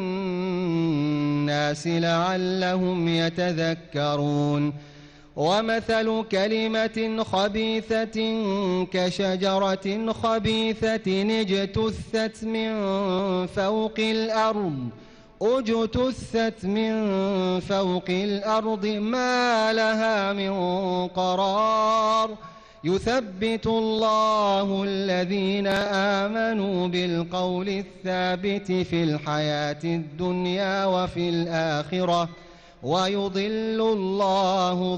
للناس لعلهم يتذكرون. ومثل كلمة خبيثة كشجرة خبيثة اجتثت من فوق الأرض اجتثت من فوق الأرض ما لها من قرار يثبت الله الذين آمنوا بالقول الثابت في الحياة الدنيا وفي الآخرة ويضل الله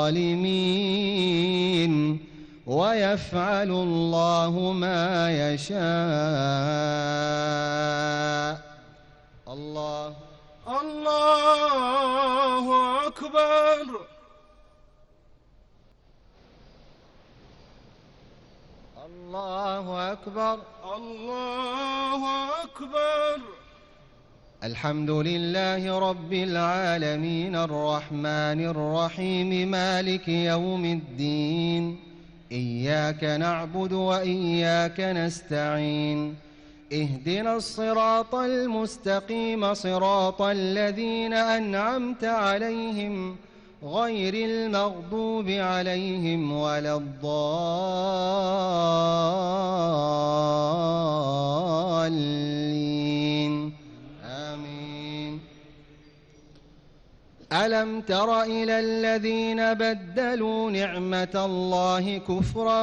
الظالمين ويفعل الله ما يشاء. الله الله أكبر. الله أكبر. الله أكبر. الحمد لله رب العالمين الرحمن الرحيم مالك يوم الدين إياك نعبد وإياك نستعين اهدنا الصراط المستقيم صراط الذين أنعمت عليهم غير المغضوب عليهم ولا الضالين آمين. ألم تر إلى الذين بدلوا نعمة الله كفرا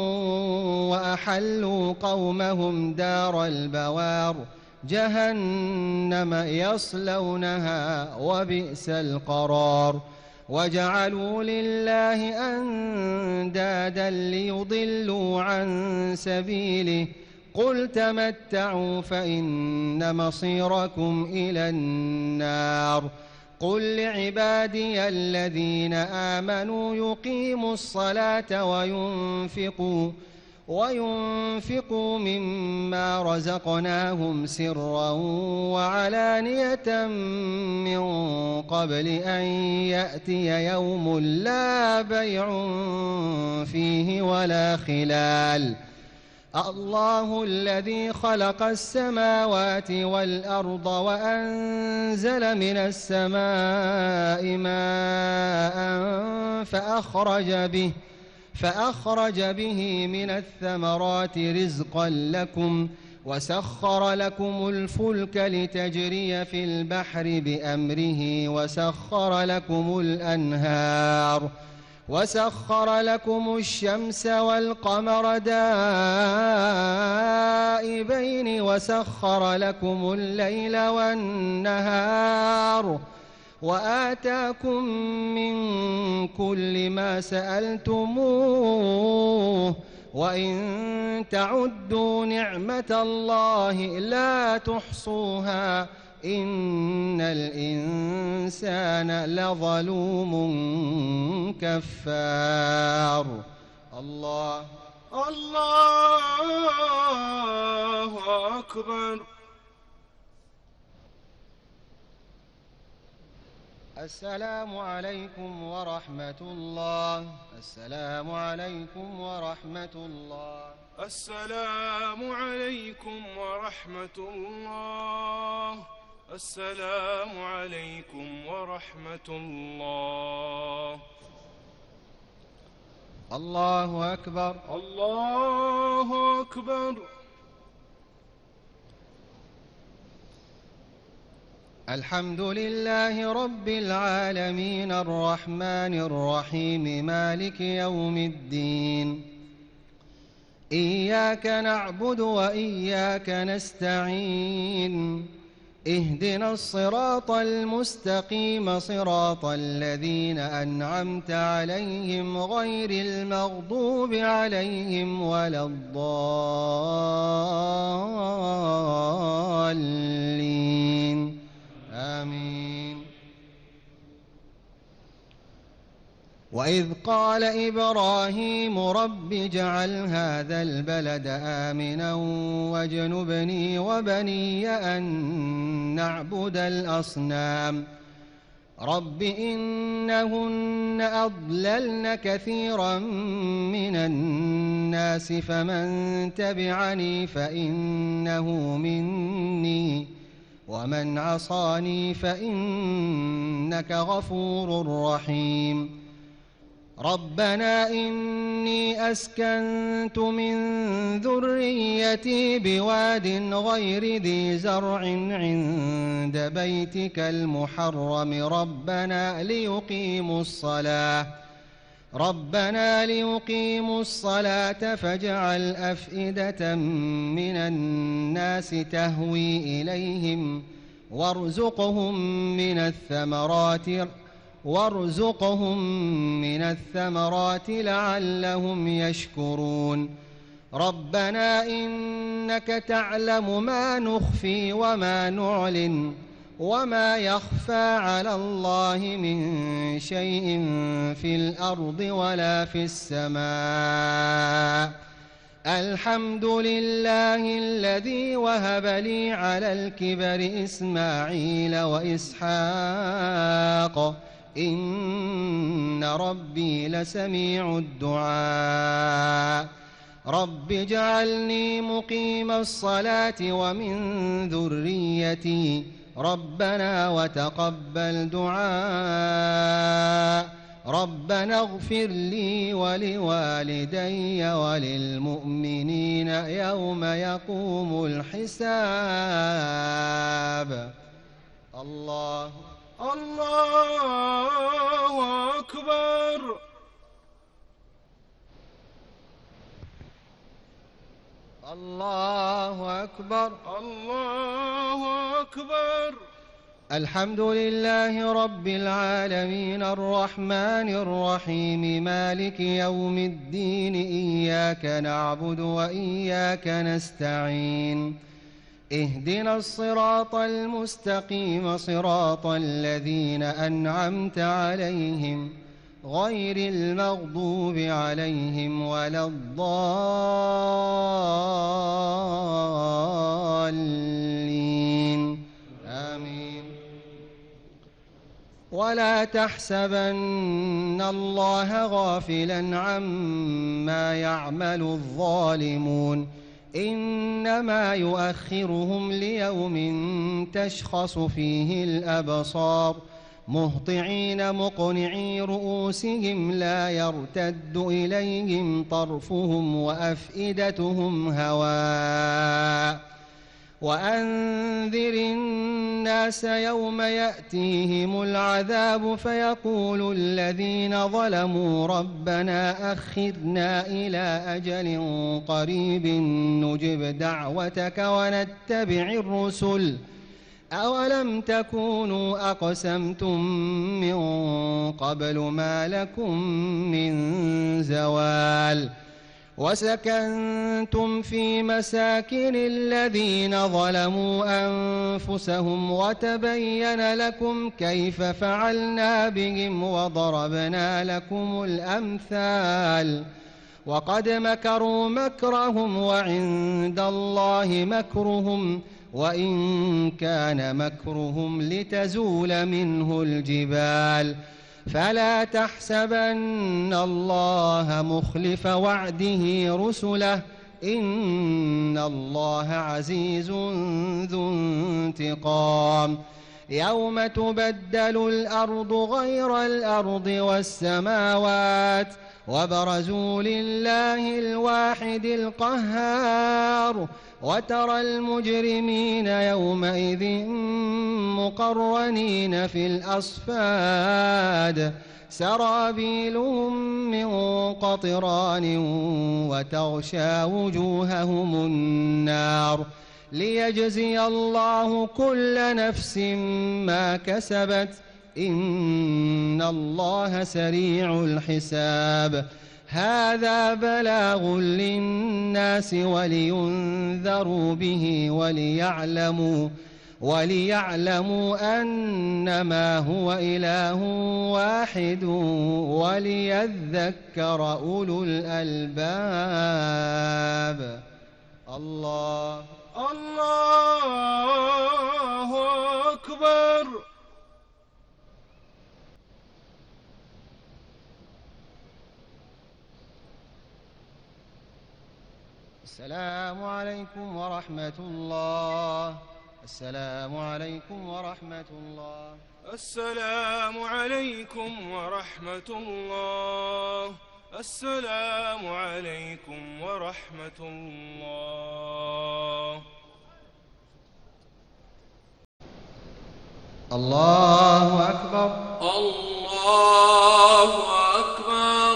وأحلوا قومهم دار البوار جهنم يصلونها وبئس القرار وجعلوا لله أندادا ليضلوا عن سبيله قل تمتعوا فإن مصيركم إلى النار قل لعبادي الذين آمنوا يقيموا الصلاة وينفقوا وينفقوا مما رزقناهم سرا وعلانية من قبل أن يأتي يوم لا بيع فيه ولا خلال الله الذي خلق السماوات والأرض وأنزل من السماء ماء فأخرج به فأخرج به من الثمرات رزقا لكم وسخر لكم الفلك لتجري في البحر بأمره وسخر لكم الأنهار وسخر لكم الشمس والقمر دائبين وسخر لكم الليل والنهار وآتاكم من كل ما سألتموه وإن تعدوا نعمة الله لا تحصوها إن الإنسان لظلوم كفار. الله الله أكبر. السلام عليكم ورحمة الله. السلام عليكم ورحمة الله. السلام عليكم ورحمة الله. السلام عليكم ورحمة الله. الله أكبر. الله أكبر. الحمد لله رب العالمين الرحمن الرحيم مالك يوم الدين إياك نعبد وإياك نستعين اهدنا الصراط المستقيم صراط الذين أنعمت عليهم غير المغضوب عليهم ولا الضالين آمين. وإذ قال إبراهيم رب اجعل هذا البلد آمنا واجنبني وبني أن نعبد الأصنام رب إنهن أضللن كثيرا من الناس فمن تبعني فإنه مني ومن عصاني فإنك غفور رحيم. ربنا إني أسكنت من ذريتي بواد غير ذي زرع عند بيتك المحرم ربنا ليقيموا الصلاة ربنا ليقيموا الصلاة فاجعل أفئدة من الناس تهوي إليهم وارزقهم من الثمرات وارزقهم من الثمرات لعلهم يشكرون. ربنا إنك تعلم ما نخفي وما نعلن وما يخفى على الله من شيء في الأرض ولا في السماء. الحمد لله الذي وهب لي على الكبر إسماعيل وإسحاق إن ربي لسميع الدعاء. رب اجعلني مقيم الصلاة ومن ذريتي ربنا وتقبل دعاء. ربنا اغفر لي ولوالدي وللمؤمنين يوم يقوم الحساب. الله الله أكبر. الله أكبر. الله أكبر. الحمد لله رب العالمين الرحمن الرحيم مالك يوم الدين إياك نعبد وإياك نستعين اهدنا الصراط المستقيم صراط الذين أنعمت عليهم غير المغضوب عليهم ولا الضالين آمين. ولا تحسبن الله غافلا عما يعمل الظالمون إنما يؤخرهم ليوم تشخص فيه الأبصار مهطعين مقنعي رؤوسهم لا يرتد إليهم طرفهم وأفئدتهم هواء وأنذر الناس يوم يأتيهم العذاب فيقول الذين ظلموا ربنا أخرنا إلى أجل قريب نجب دعوتك ونتبع الرسل أولم تكونوا أقسمتم من قبل ما لكم من زوال وسكنتم في مساكن الذين ظلموا أنفسهم وتبين لكم كيف فعلنا بهم وضربنا لكم الأمثال وقد مكروا مكرهم وعند الله مكرهم وإن كان مكرهم لتزول منه الجبال فلا تحسبن الله مخلف وعده رسله إن الله عزيز ذو انتقام يوم تبدل الأرض غير الأرض والسماوات وبرزوا لله الواحد القهار وترى المجرمين يومئذ مقرنين في الأصفاد سرابيلهم من قطران وتغشى وجوههم النار ليجزي الله كل نفس ما كسبت إن الله سريع الحساب هذا بلاغ للناس ولينذروا به وليعلموا وليعلموا أنما هو إله واحد وليذكر أولو الألباب الله الله أكبر. السلام عليكم ورحمة الله. السلام عليكم ورحمة الله. السلام عليكم ورحمة الله. السلام عليكم ورحمة الله. الله أكبر. الله أكبر.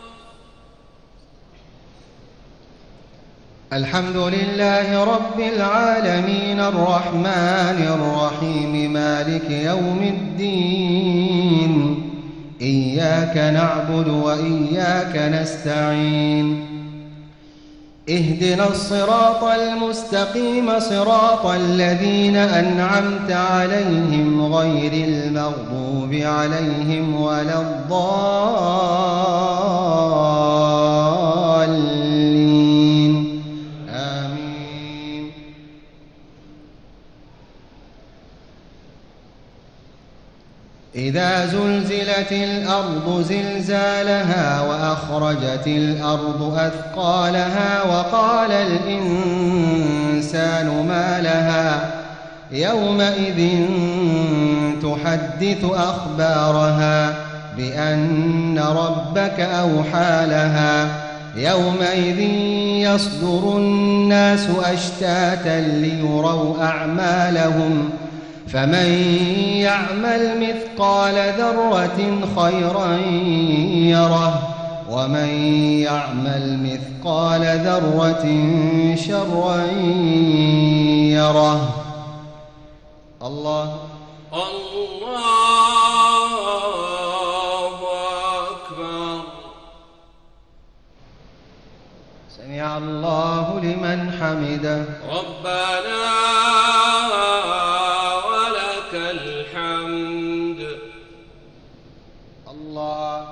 الحمد لله رب العالمين الرحمن الرحيم مالك يوم الدين إياك نعبد وإياك نستعين اهدنا الصراط المستقيم صراط الذين أنعمت عليهم غير المغضوب عليهم ولا الضالين آمين. إذا زلزلت الأرض زلزالها وأخرجت الأرض أثقالها وقال الإنسان ما لها يومئذ تحدث أخبارها بأن ربك أوحى لها يومئذ يصدر الناس أشتاتا ليروا أعمالهم فمن يعمل مثقال ذرة خيرا يره ومن يعمل مثقال ذرة شرا يره. الله الله أكبر. سمع الله لمن حمده. ربنا الحمد. الله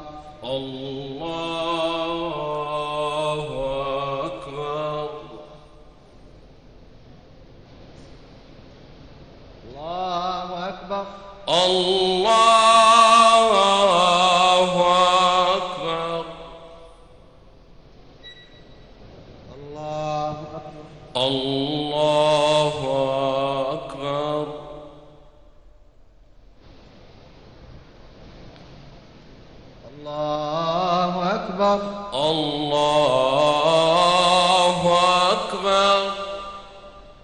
الله أكبر. الله أكبر. الله أكبر. الله أكبر. الله أكبر.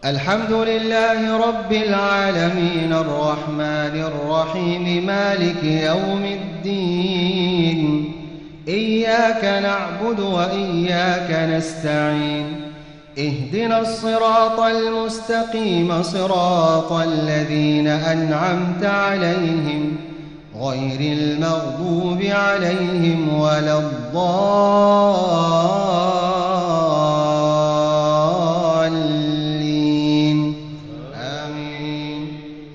الحمد لله رب العالمين الرحمن الرحيم مالك يوم الدين إياك نعبد وإياك نستعين اهدنا الصراط المستقيم صراط الذين أنعمت عليهم غير المغضوب عليهم ولا الضالين آمين.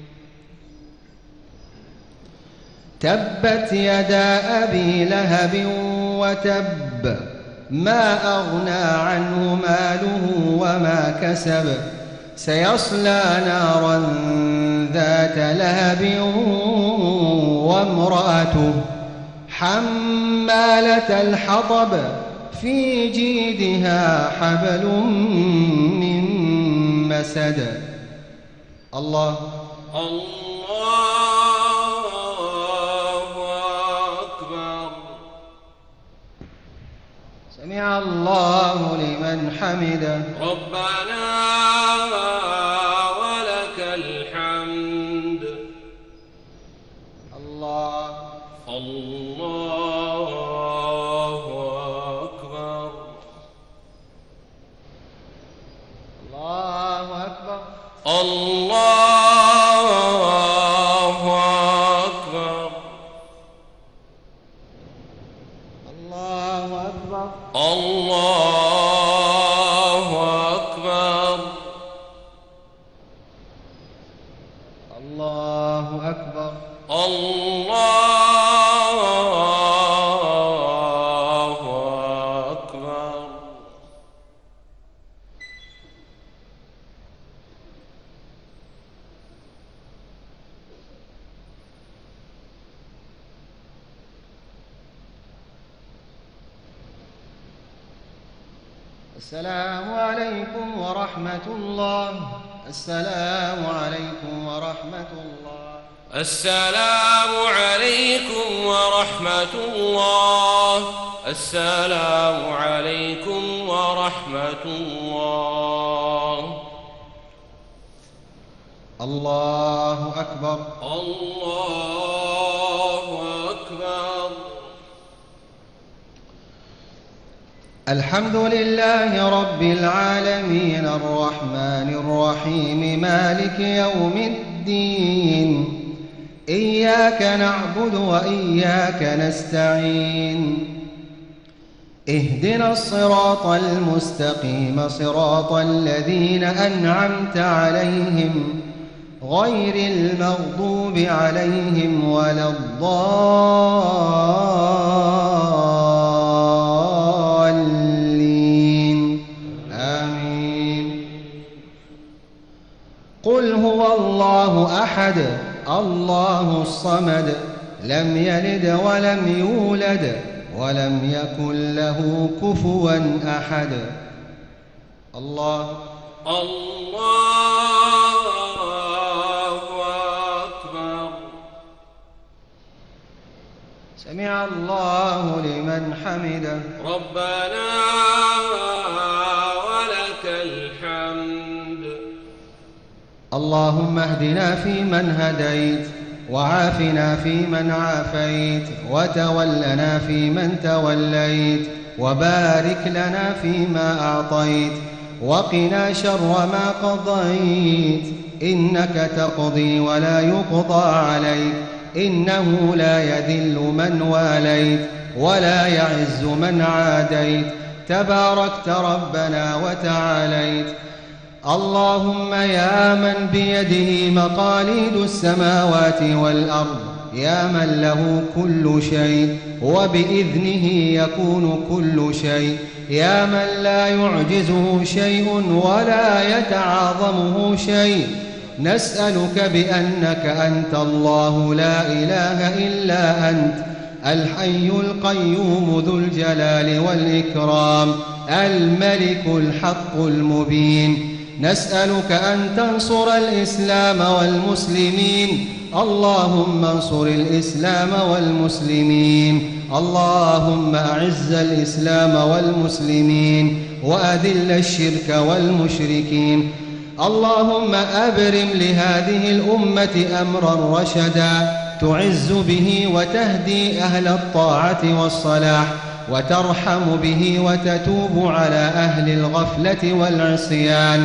تبت يدا أبي لهب وتب ما أغنى عنه ماله وما كسب سيصلى نارا ذات لهب وامرأته حمالة الحطب في جيدها حبل من مسد. الله الله أكبر. سمع الله لمن حمده. ربنا ولك الحمد. الله الله أكبر. الله أكبر. الله أكبر. الله أكبر. الله أكبر. الله أكبر. الله أكبر. السلام عليكم ورحمة الله. السلام عليكم ورحمة الله. السلام عليكم ورحمة الله. السلام عليكم ورحمة الله. الله أكبر. الله أكبر. الحمد لله رب العالمين الرحمن الرحيم مالك يوم الدين إياك نعبد وإياك نستعين اهدنا الصراط المستقيم صراط الذين أنعمت عليهم غير المغضوب عليهم ولا الضالين آمين. قل هو الله أحد الله الصمد لم يلد ولم يولد ولم يكن له كفوا أحد. الله الله أكبر. سمع الله لمن حمده. ربنا ولك الحمد. اللهم اهدنا فيمن هديت وعافنا فيمن عافيت وتولنا فيمن توليت وبارك لنا فيما أعطيت وقنا شر ما قضيت إنك تقضي ولا يقضى عليك إنه لا يذل من واليت ولا يعز من عاديت تباركت ربنا وتعاليت. اللهم يا من بيده مقاليد السماوات والأرض يا من له كل شيء وبإذنه يكون كل شيء يا من لا يعجزه شيء ولا يتعاظمه شيء نسألك بأنك أنت الله لا إله إلا أنت الحي القيوم ذو الجلال والإكرام الملك الحق المبين. نسألك أن تنصر الإسلام والمسلمين اللهم انصر الإسلام والمسلمين اللهم أعز الإسلام والمسلمين وأذل الشرك والمشركين اللهم أبرم لهذه الأمة أمرا رشدا تعز به وتهدي أهل الطاعة والصلاح، وترحم به وتتوب على أهل الغفلة والعصيان،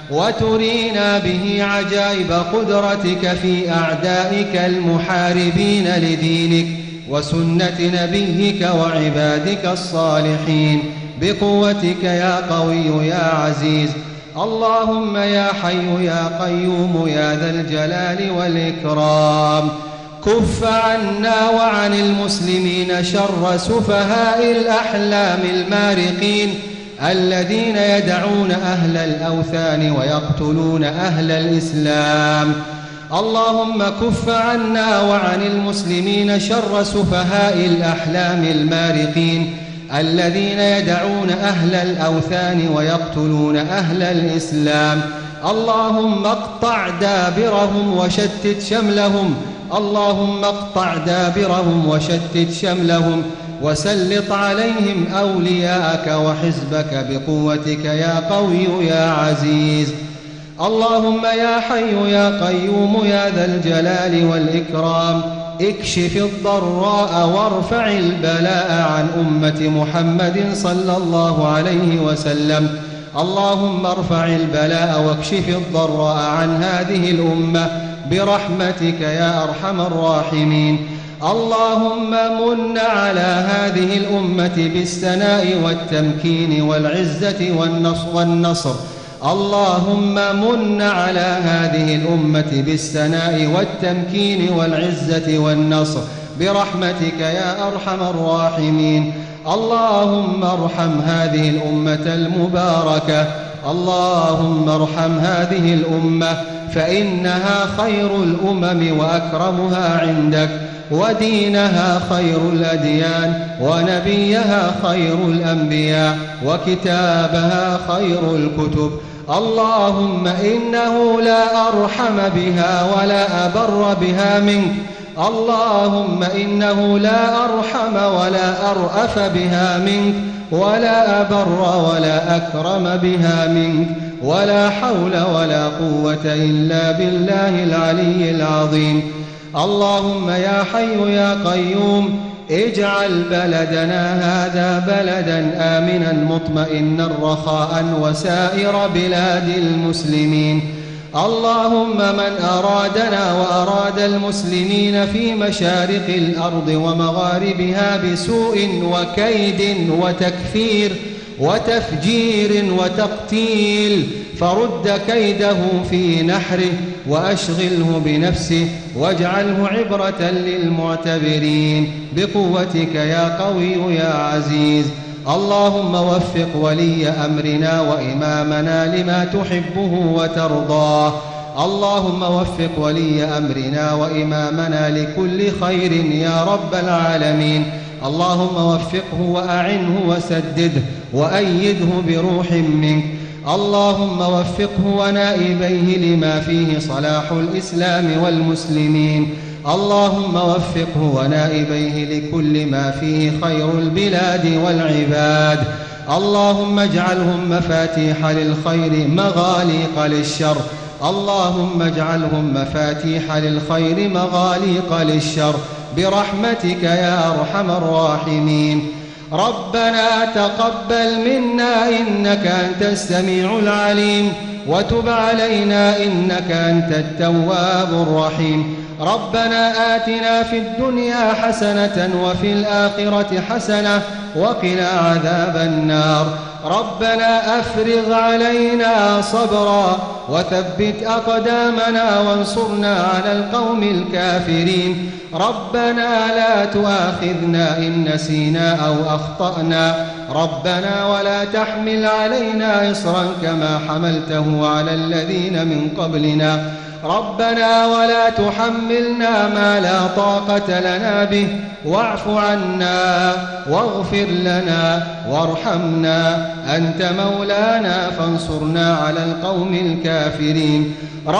وترينا به عجائب قدرتك في أعدائك المحاربين لدينك وسنة نبيك وعبادك الصالحين بقوتك يا قوي يا عزيز. اللهم يا حي يا قيوم يا ذا الجلال والإكرام كف عنا وعن المسلمين شر سفهاء الأحلام المارقين الذين يدعون أهل الأوثان ويقتلون أهل الإسلام. اللهم كف عنا وعن المسلمين شر سفهاء الأحلام المارقين الذين يدعون أهل الأوثان ويقتلون أهل الإسلام. اللهم اقطع دابرهم وشتت شملهم اللهم اقطع دابرهم وشتت شملهم وسلط عليهم أولياءك وحزبك بقوتك يا قوي يا عزيز. اللهم يا حي يا قيوم يا ذا الجلال والإكرام اكشف الضراء وارفع البلاء عن أمة محمد صلى الله عليه وسلم. اللهم ارفع البلاء واكشف الضراء عن هذه الأمة برحمتك يا أرحم الراحمين. اللهم من على هذه الأمة بالثناء والتمكين والعزة والنصر اللهم من على هذه الأمة بالثناء والتمكين والعزة والنصر برحمتك يا أرحم الراحمين. اللهم ارحم هذه الأمة المباركة اللهم ارحم هذه الأمة فإنها خير الأمم وأكرمها عندك، ودينها خير الأديان، ونبيها خير الأنبياء، وكتابها خير الكتب. اللهم إنه لا أرحم بها ولا أبر بها منك. اللهم إنه لا أرحم ولا أرأف بها منك، ولا أبر ولا أكرم بها منك، ولا حول ولا قوة إلا بالله العلي العظيم. اللهم يا حي يا قيوم اجعل بلدنا هذا بلدا آمنا مطمئنا رخاء وسائر بلاد المسلمين. اللهم من أرادنا وأراد المسلمين في مشارق الأرض ومغاربها بسوء وكيد وتكفير وتفجير وتقتيل فرد كيده في نحره وأشغله بنفسه واجعله عبرة للمعتبرين بقوتك يا قوي يا عزيز. اللهم وفق ولي أمرنا وإمامنا لما تحبه وترضاه. اللهم وفق ولي أمرنا وإمامنا لكل خير يا رب العالمين. اللهم وفقه وأعنه وسدده وأيده بروح منك. اللهم وفقه ونائبيه لما فيه صلاح الإسلام والمسلمين. اللهم وفقه ونائبيه لكل ما فيه خير البلاد والعباد. اللهم اجعلهم مفاتيح للخير مغاليق للشر. اللهم اجعلهم مفاتيح للخير مغاليق للشر برحمتك يا أرحم الراحمين. ربنا تقبل منا إنك أنت السميع العليم وتب علينا إنك أنت التواب الرحيم. ربنا آتنا في الدنيا حسنة وفي الآخرة حسنة وقنا عذاب النار. ربنا أفرغ علينا صبرا وثبت أقدامنا وانصرنا على القوم الكافرين. ربنا لا تؤاخذنا إن نسينا أو أخطأنا. ربنا ولا تحمل علينا إصرا كما حملته على الذين من قبلنا. ربنا ولا تحملنا ما لا طاقة لنا به واعف عنا واغفر لنا وارحمنا أنت مولانا فانصرنا على القوم الكافرين.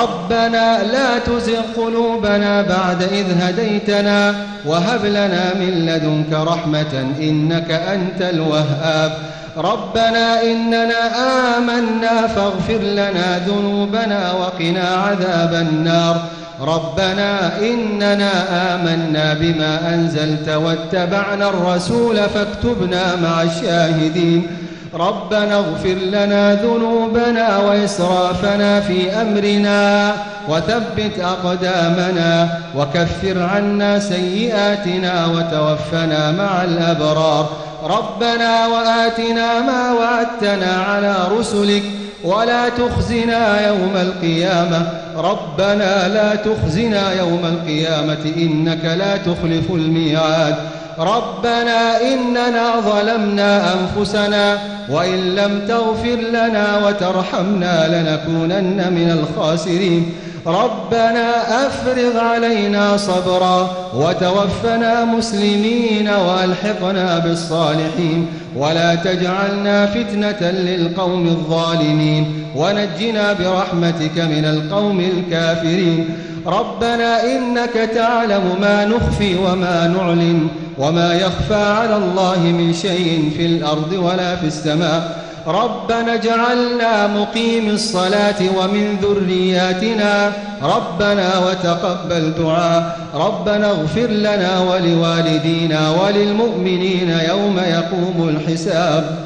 ربنا لا تزغ قلوبنا بعد إذ هديتنا وهب لنا من لدنك رحمة إنك أنت الوهاب. ربنا إننا آمنا فاغفر لنا ذنوبنا وقنا عذاب النار ربنا إننا آمنا بما أنزلت واتبعنا الرسول فاكتبنا مع الشاهدين ربنا اغفر لنا ذنوبنا وإسرافنا في أمرنا وثبت أقدامنا وكفر عنا سيئاتنا وتوفنا مع الأبرار ربنا وآتنا ما وعدتنا على رسلك ولا تخزنا يوم القيامة ربنا لا تخزنا يوم القيامة إنك لا تخلف الميعاد ربنا إننا ظلمنا أنفسنا وإن لم تغفر لنا وترحمنا لنكونن من الخاسرين ربنا أفرغ علينا صبرا وتوفنا مسلمين وألحقنا بالصالحين ولا تجعلنا فتنة للقوم الظالمين ونجنا برحمتك من القوم الكافرين ربنا إنك تعلم ما نخفي وما نعلن وما يخفى على الله من شيء في الأرض ولا في السماء ربنا اجعلنا مقيم الصلاة ومن ذرياتنا ربنا وتقبل دعاء ربنا اغفر لنا ولوالدينا وللمؤمنين يوم يقوم الحساب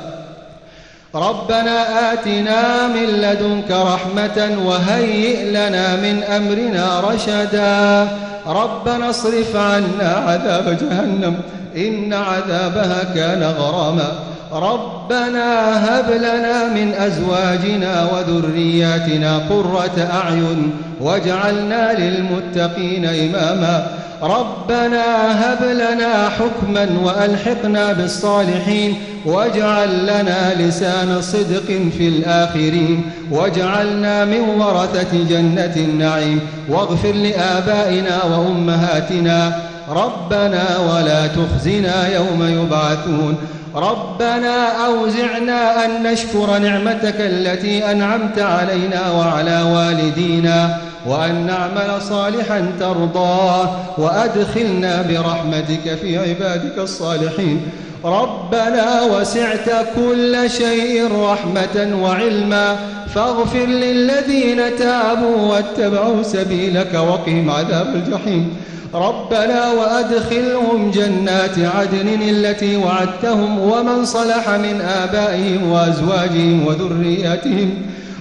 ربنا آتنا من لدنك رحمة وهيئ لنا من أمرنا رشدا ربنا اصرف عنا عذاب جهنم إن عذابها كان غراما ربنا هب لنا من أزواجنا وذرياتنا قرة أعين واجعلنا للمتقين إماما ربنا هب لنا حكما وألحقنا بالصالحين واجعل لنا لسان صدق في الآخرين واجعلنا من ورثة جنة النعيم واغفر لآبائنا وأمهاتنا ربنا ولا تخزنا يوم يبعثون ربنا أوزعنا أن نشكر نعمتك التي أنعمت علينا وعلى والدينا وأن نعمل صالحا ترضاه وأدخلنا برحمتك في عبادك الصالحين ربنا وسعت كل شيء رحمة وعلما فاغفر للذين تابوا واتبعوا سبيلك وقهم عذاب الجحيم ربنا وأدخلهم جنات عدن التي وعدتهم ومن صلح من آبائهم وأزواجهم وذرياتهم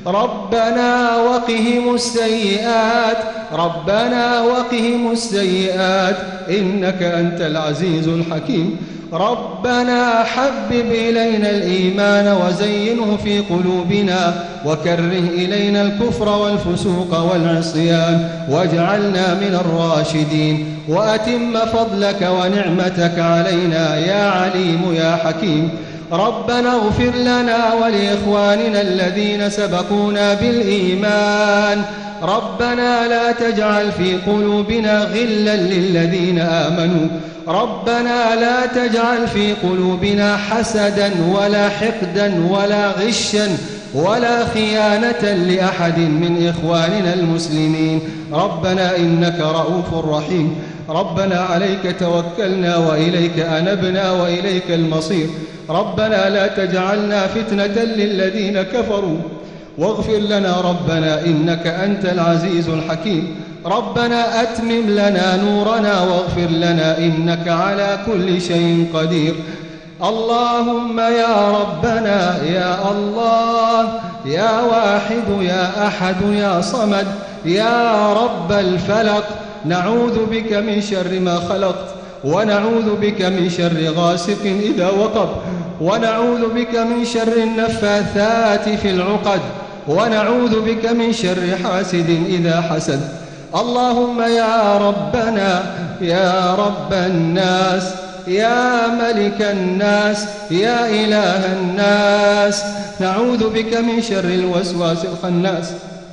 ربنا وقهم السيئات ربنا وقهم السيئات إنك أنت العزيز الحكيم ربنا حبب إلينا الإيمان وزينه في قلوبنا وكره إلينا الكفر والفسوق والعصيان واجعلنا من الراشدين وأتم فضلك ونعمتك علينا يا عليم يا حكيم ربنا اغفر لنا ولإخواننا الذين سبقونا بالإيمان ربنا لا تجعل في قلوبنا غلا للذين آمنوا ربنا لا تجعل في قلوبنا حسدا ولا حقدا ولا غشا ولا خيانة لأحد من إخواننا المسلمين ربنا إنك رؤوف رحيم ربنا عليك توكلنا وإليك أنبنا وإليك المصير ربنا لا تجعلنا فتنة للذين كفروا واغفر لنا ربنا إنك أنت العزيز الحكيم ربنا أتمم لنا نورنا واغفر لنا إنك على كل شيء قدير اللهم يا ربنا يا الله يا واحد يا أحد يا صمد يا رب الفلق نعوذ بك من شر ما خلقت ونعوذ بك من شر غاسق إذا وقب ونعوذ بك من شر النفاثات في العقد ونعوذ بك من شر حاسد إذا حسد اللهم يا ربنا يا رب الناس يا ملك الناس يا إله الناس نعوذ بك من شر الوسواس الخناس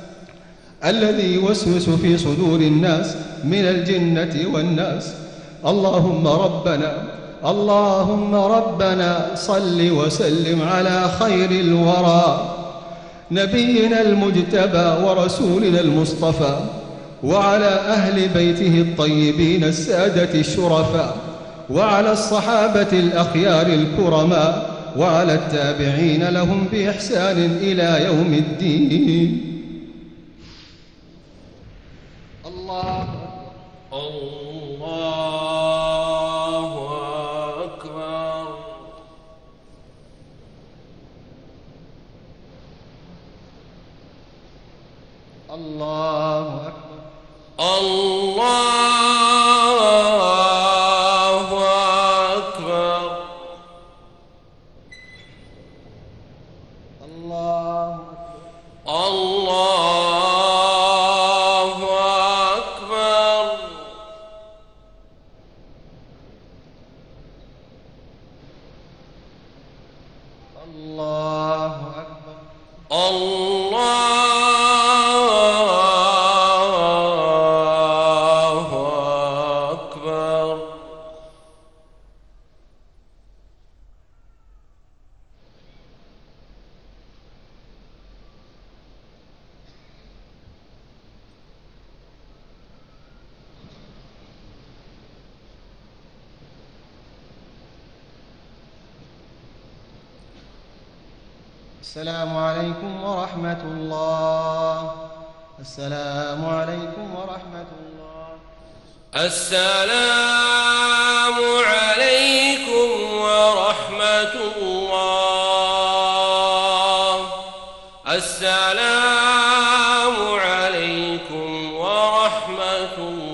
الذي يوسوس في صدور الناس من الجنة والناس اللهم ربنا اللهم ربنا صل وسلم على خير الورى نبينا المجتبى ورسولنا المصطفى وعلى أهل بيته الطيبين السادة الشرفاء وعلى الصحابة الأخيار الكرماء وعلى التابعين لهم بإحسان إلى يوم الدين. الله الله أكبر. الله أكبر. الله أكبر. الله أكبر. الله أكبر. الله أكبر. السلام عليكم ورحمة الله. السلام عليكم ورحمة الله. السلام عليكم ورحمة الله. السلام عليكم ورحمة الله.